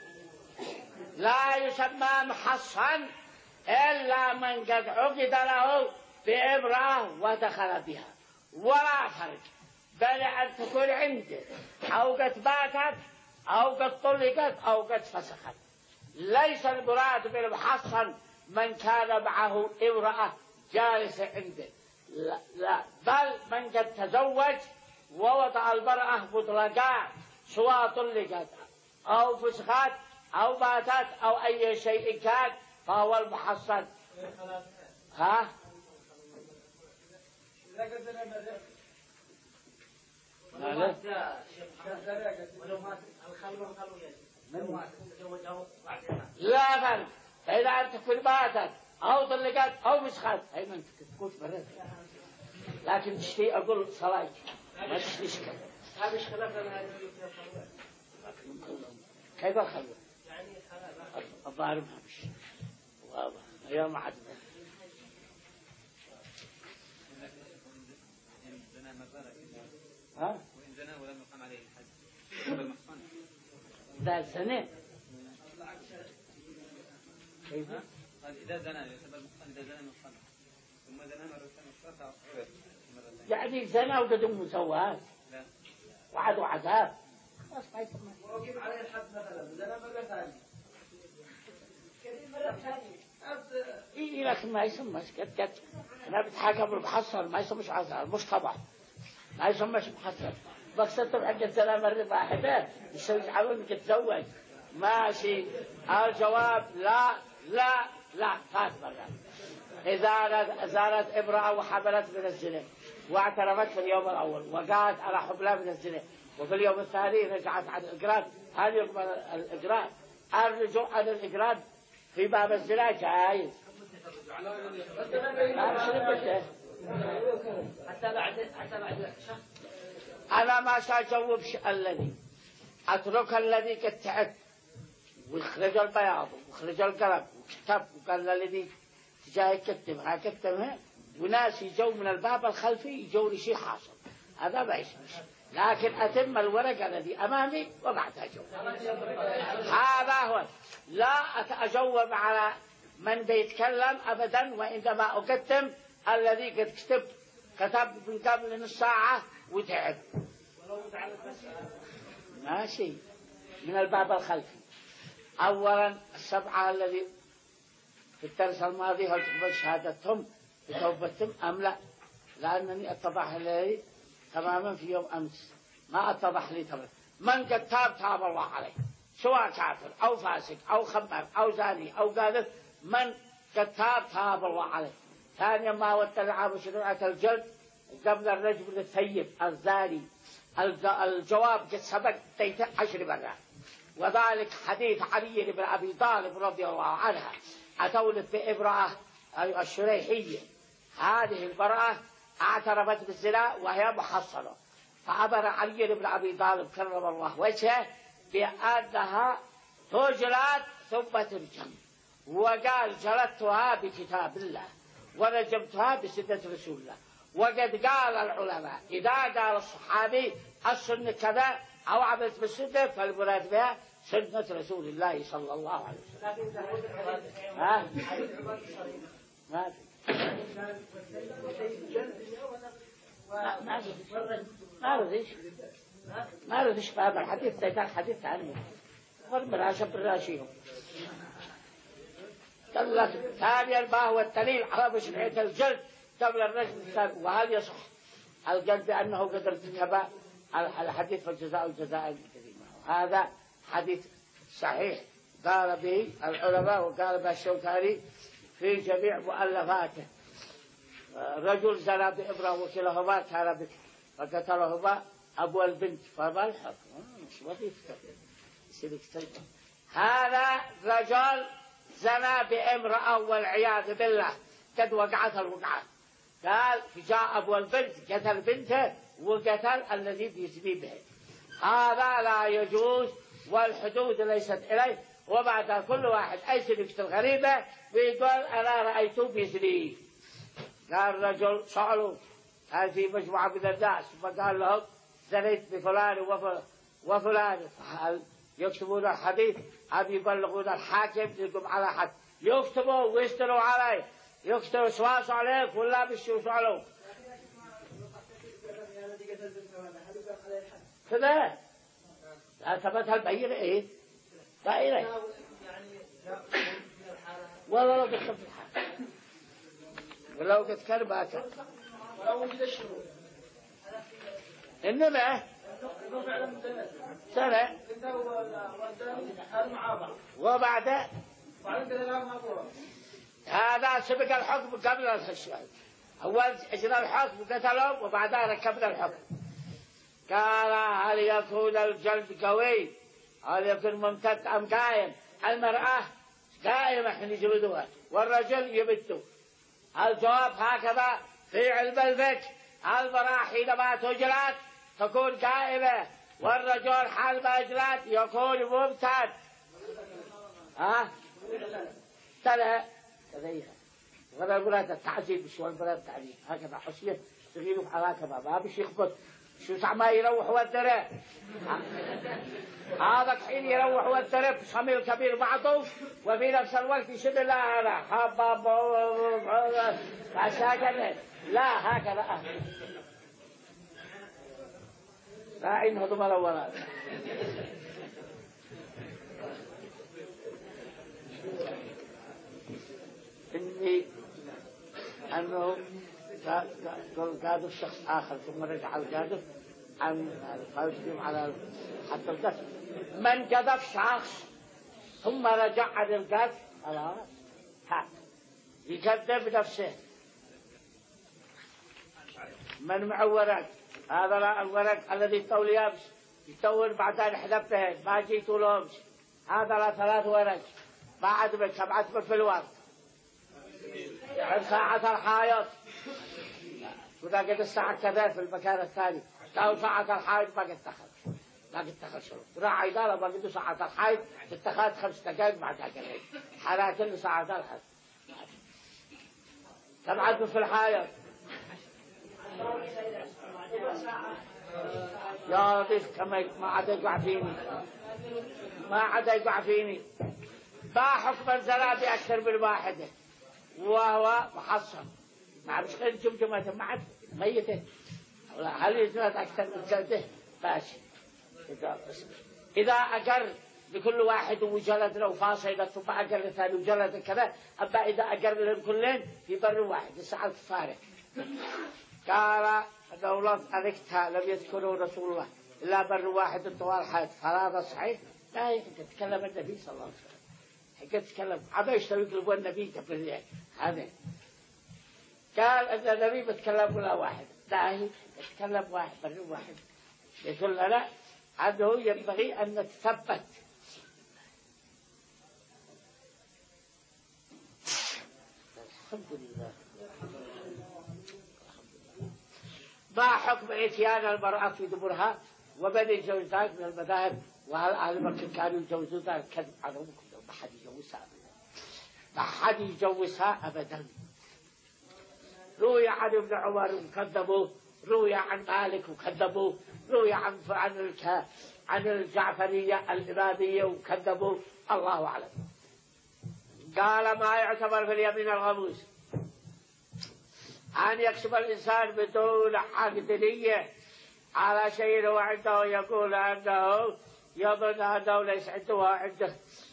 لا يسمى محصن إلا من قد عقد له بامرأة ودخل بها، ولا فرق بل أن تكون عنده أو قد باتت أو قد طلقت أو قد فسخت. ليس المراد بالمحصن من كان معه امرأة جالسة عنده، لا, لا بل من قد تزوج ووضع المرأة مطلقات سواء طلقت أو فسخت أو ماتت أو أي شيء كان فهو المحصن. ها؟ لا بل فإذا أنت كل ماتت أو طلقت أو فسخت أي من تكون برد، لكن تشتي أقول صلاة ما تشتيش هذا ايش خلافنا من هذه الخلوة؟ كيف الخلوة؟ يعني الظاهر ما مش واضح يوم عدنا ها؟ وإن زنى ولم يقم عليه الحد ذا سنة كيف؟ قال إذا زنى يعتبر محصن إذا زنى محصن ثم زنى مرة أخرى يعني زنى وقدم مسوات لا وعد وعذاب خلاص ما يسمى وقف عليه الحد مثلا زنى مرة ثانية كريم مرة ثانية إيه لكن ما يسمى قد قد أنا بتحاكم بالمحصن ما يسمىش عذاب مش طبعا ما يسمىش محصن بقصدتم حق الزنا مرة واحدة يسوي تتزوج ماشي الجواب لا لا لا ثلاث مرات إذا زارت امرأة وحملت من الزنا واعترفت في اليوم الأول وقالت أنا حبلى من الزنا وفي اليوم الثاني رجعت عن الإقرار هل يقبل الإقرار؟ الرجوع عن الإقرار في باب الزنا جائز حتى بعد حتى بعد الاكتشاف أنا ما سأجاوب الذي أترك الذي قد تعب ويخرج البياض ويخرج القلب وكتب وقال الذي تجاه يكتبها كتبها وناس يجوا من الباب الخلفي يجوا لشيء حاصل هذا ما يسمش لكن أتم الورق الذي أمامي وبعدها أجاوب هذا هو لا أتجاوب على من بيتكلم أبدا وإنما أقدم الذي قد كتب كتب من قبل نص ساعة وتعب ماشي من الباب الخلفي أولا السبعة الذي في الدرس الماضي هل تقبل شهادتهم بتوبتهم أم لا لأنني اتضح لي تماما في يوم أمس ما اتضح لي تماما من قد تاب تاب الله عليه سواء كافر أو فاسق أو خمر أو زاني أو قاذف من قد تاب تاب الله عليه ثانيا ما واتبع مشروعة الجلد قبل الرجل الثيب الزاني الجواب قد سبق عشر مرات وذلك حديث علي بن أبي طالب رضي الله عنها أتولد بامرأة الشريحية هذه المرأة اعترفت بالزنا وهي محصنة فأمر علي بن أبي طالب كرم الله وجهه بأنها تجلد ثم ترجم وقال جلدتها بكتاب الله ورجمتها بسنة رسول الله وقد قال العلماء إذا قال الصحابي السنة كذا أو عملت بالسنة فالمراد بها سنة رسول الله صلى الله عليه وسلم ها؟ ما ما ما رضيش ما رضيش بهذا الحديث ده كان حديث عنه والمراشة بالراشيهم قال لك ثانيا ما هو الدليل على مشروعية الجلد قبل الرجل الثاني وهل يصح الجلد بأنه قد ارتكب الحديث فالجزاء الجزاء الكريم هذا حديث صحيح قال به العلماء وقال به الشوكاني في جميع مؤلفاته رجل زنى بامرأة وكلاهما كان بكر فقتلهما أبو البنت فما الحكم مش وظيفته هذا رجل زنى بامرأة والعياذ بالله قد وقعت الوقعة قال جاء أبو البنت قتل بنته وقتل الذي بيزني به هذا لا يجوز والحدود ليست إليه وبعد كل واحد أيسر يقتل غريبة ويقول أنا رأيته بيزني قال رجل سألوا هل في مجموعة من الناس فقال لهم زنيت بفلان وفلان هل يكتبون الحديث أم يبلغون الحاكم يقوم على حد يكتبوا ويستروا عليه يكتبوا سواس عليه ولا بيشوفوا عليه كذا ثبتها البينة إيه دائرة والله لو قد خفت الحال ولو قد كان باكر ولو وجد الشروط إنما سنة وبعد هذا سبق الحكم قبل الشهر أول أجرى الحكم قتلهم وبعدها ركبنا الحكم قال هل يكون الجلد قوي هل يكون ممتد أم قائم المرأة قائمة حين يجلدوها والرجل يبتوا الجواب هكذا في علم الفقه المرأة حينما تجلد تكون قائمة، والرجل حال ما أجرت يكون ممتد. ها؟ ترى كذا غير الولاد التعذيب شو الولاد التعذيب هكذا حسيه تغيروا على هكذا ما بيش يخبط شو ساعة ما يروح والدرب هذا الحين يروح والدرب صميل كبير بعضه وفي نفس الوقت يشد لا هذا حباب هكذا لا هكذا لا عين هضم الأولاد إني أنه قادف شخص آخر ثم رجع القادف عن القادف على حتى القذف من قذف شخص ثم رجع عن القذف خلاص يكذب نفسه. من مع ورق هذا لا الورق الذي يطول يابس يطول بعدين حذفته ما جيتوا لهمش هذا لا ثلاث ورق ما عجبك سبعة في الورق ساعة الحائط وذا قد الساعة كذا في المكان الثاني قالوا ساعة الحائط ما قد دخل ما قد دخل شروط راح عيدالة ما قدوا ساعة الحائط تتخذ خمس دقائق بعدها كذلك حالات اللي ساعة الحائط سبعة في الحائط يا لطيف كما ما عاد يقع فيني ما عاد يقع فيني ما حكم الزلابي أكثر من واحدة وهو محصن مع مش غير جمجمة معك ميتة هل يزلت أكثر من جلده ماشي إذا أقر لكل واحد وجلد له فاصلة ثم أقر لثاني وجلد كذا أما إذا أقر لهم كلين في بر واحد الساعة الفارق قال دولة أذكتها لم يذكروا رسول الله إلا بر واحد طوال حياته فهذا صحيح؟ لا يتكلم النبي صلى الله عليه وسلم حكى تتكلم عما يشتري يقلبوا النبي قبل هذا قال أن النبي بتكلم ولا واحد لا هي بتكلم واحد بر واحد يقول لا عنه ينبغي أن نتثبت الحمد لله. ما حكم اتيان المرأة في دبرها وبني الجوزات من المذاهب وهل أهل مكة كانوا يجوزون ذلك الكذب عنهم كلهم ما حد يجوزها ما حد يجوزها أبدا. روي عن ابن عمر وكذبوه روي عن مالك وكذبوه روي عن عن عن الجعفرية الإمامية وكذبوه الله أعلم. قال ما يعتبر في اليمين الغموس أن يكسب الإنسان بدون عقد نية على شيء هو عنده يقول أنه يظن أنه ليس عنده عنده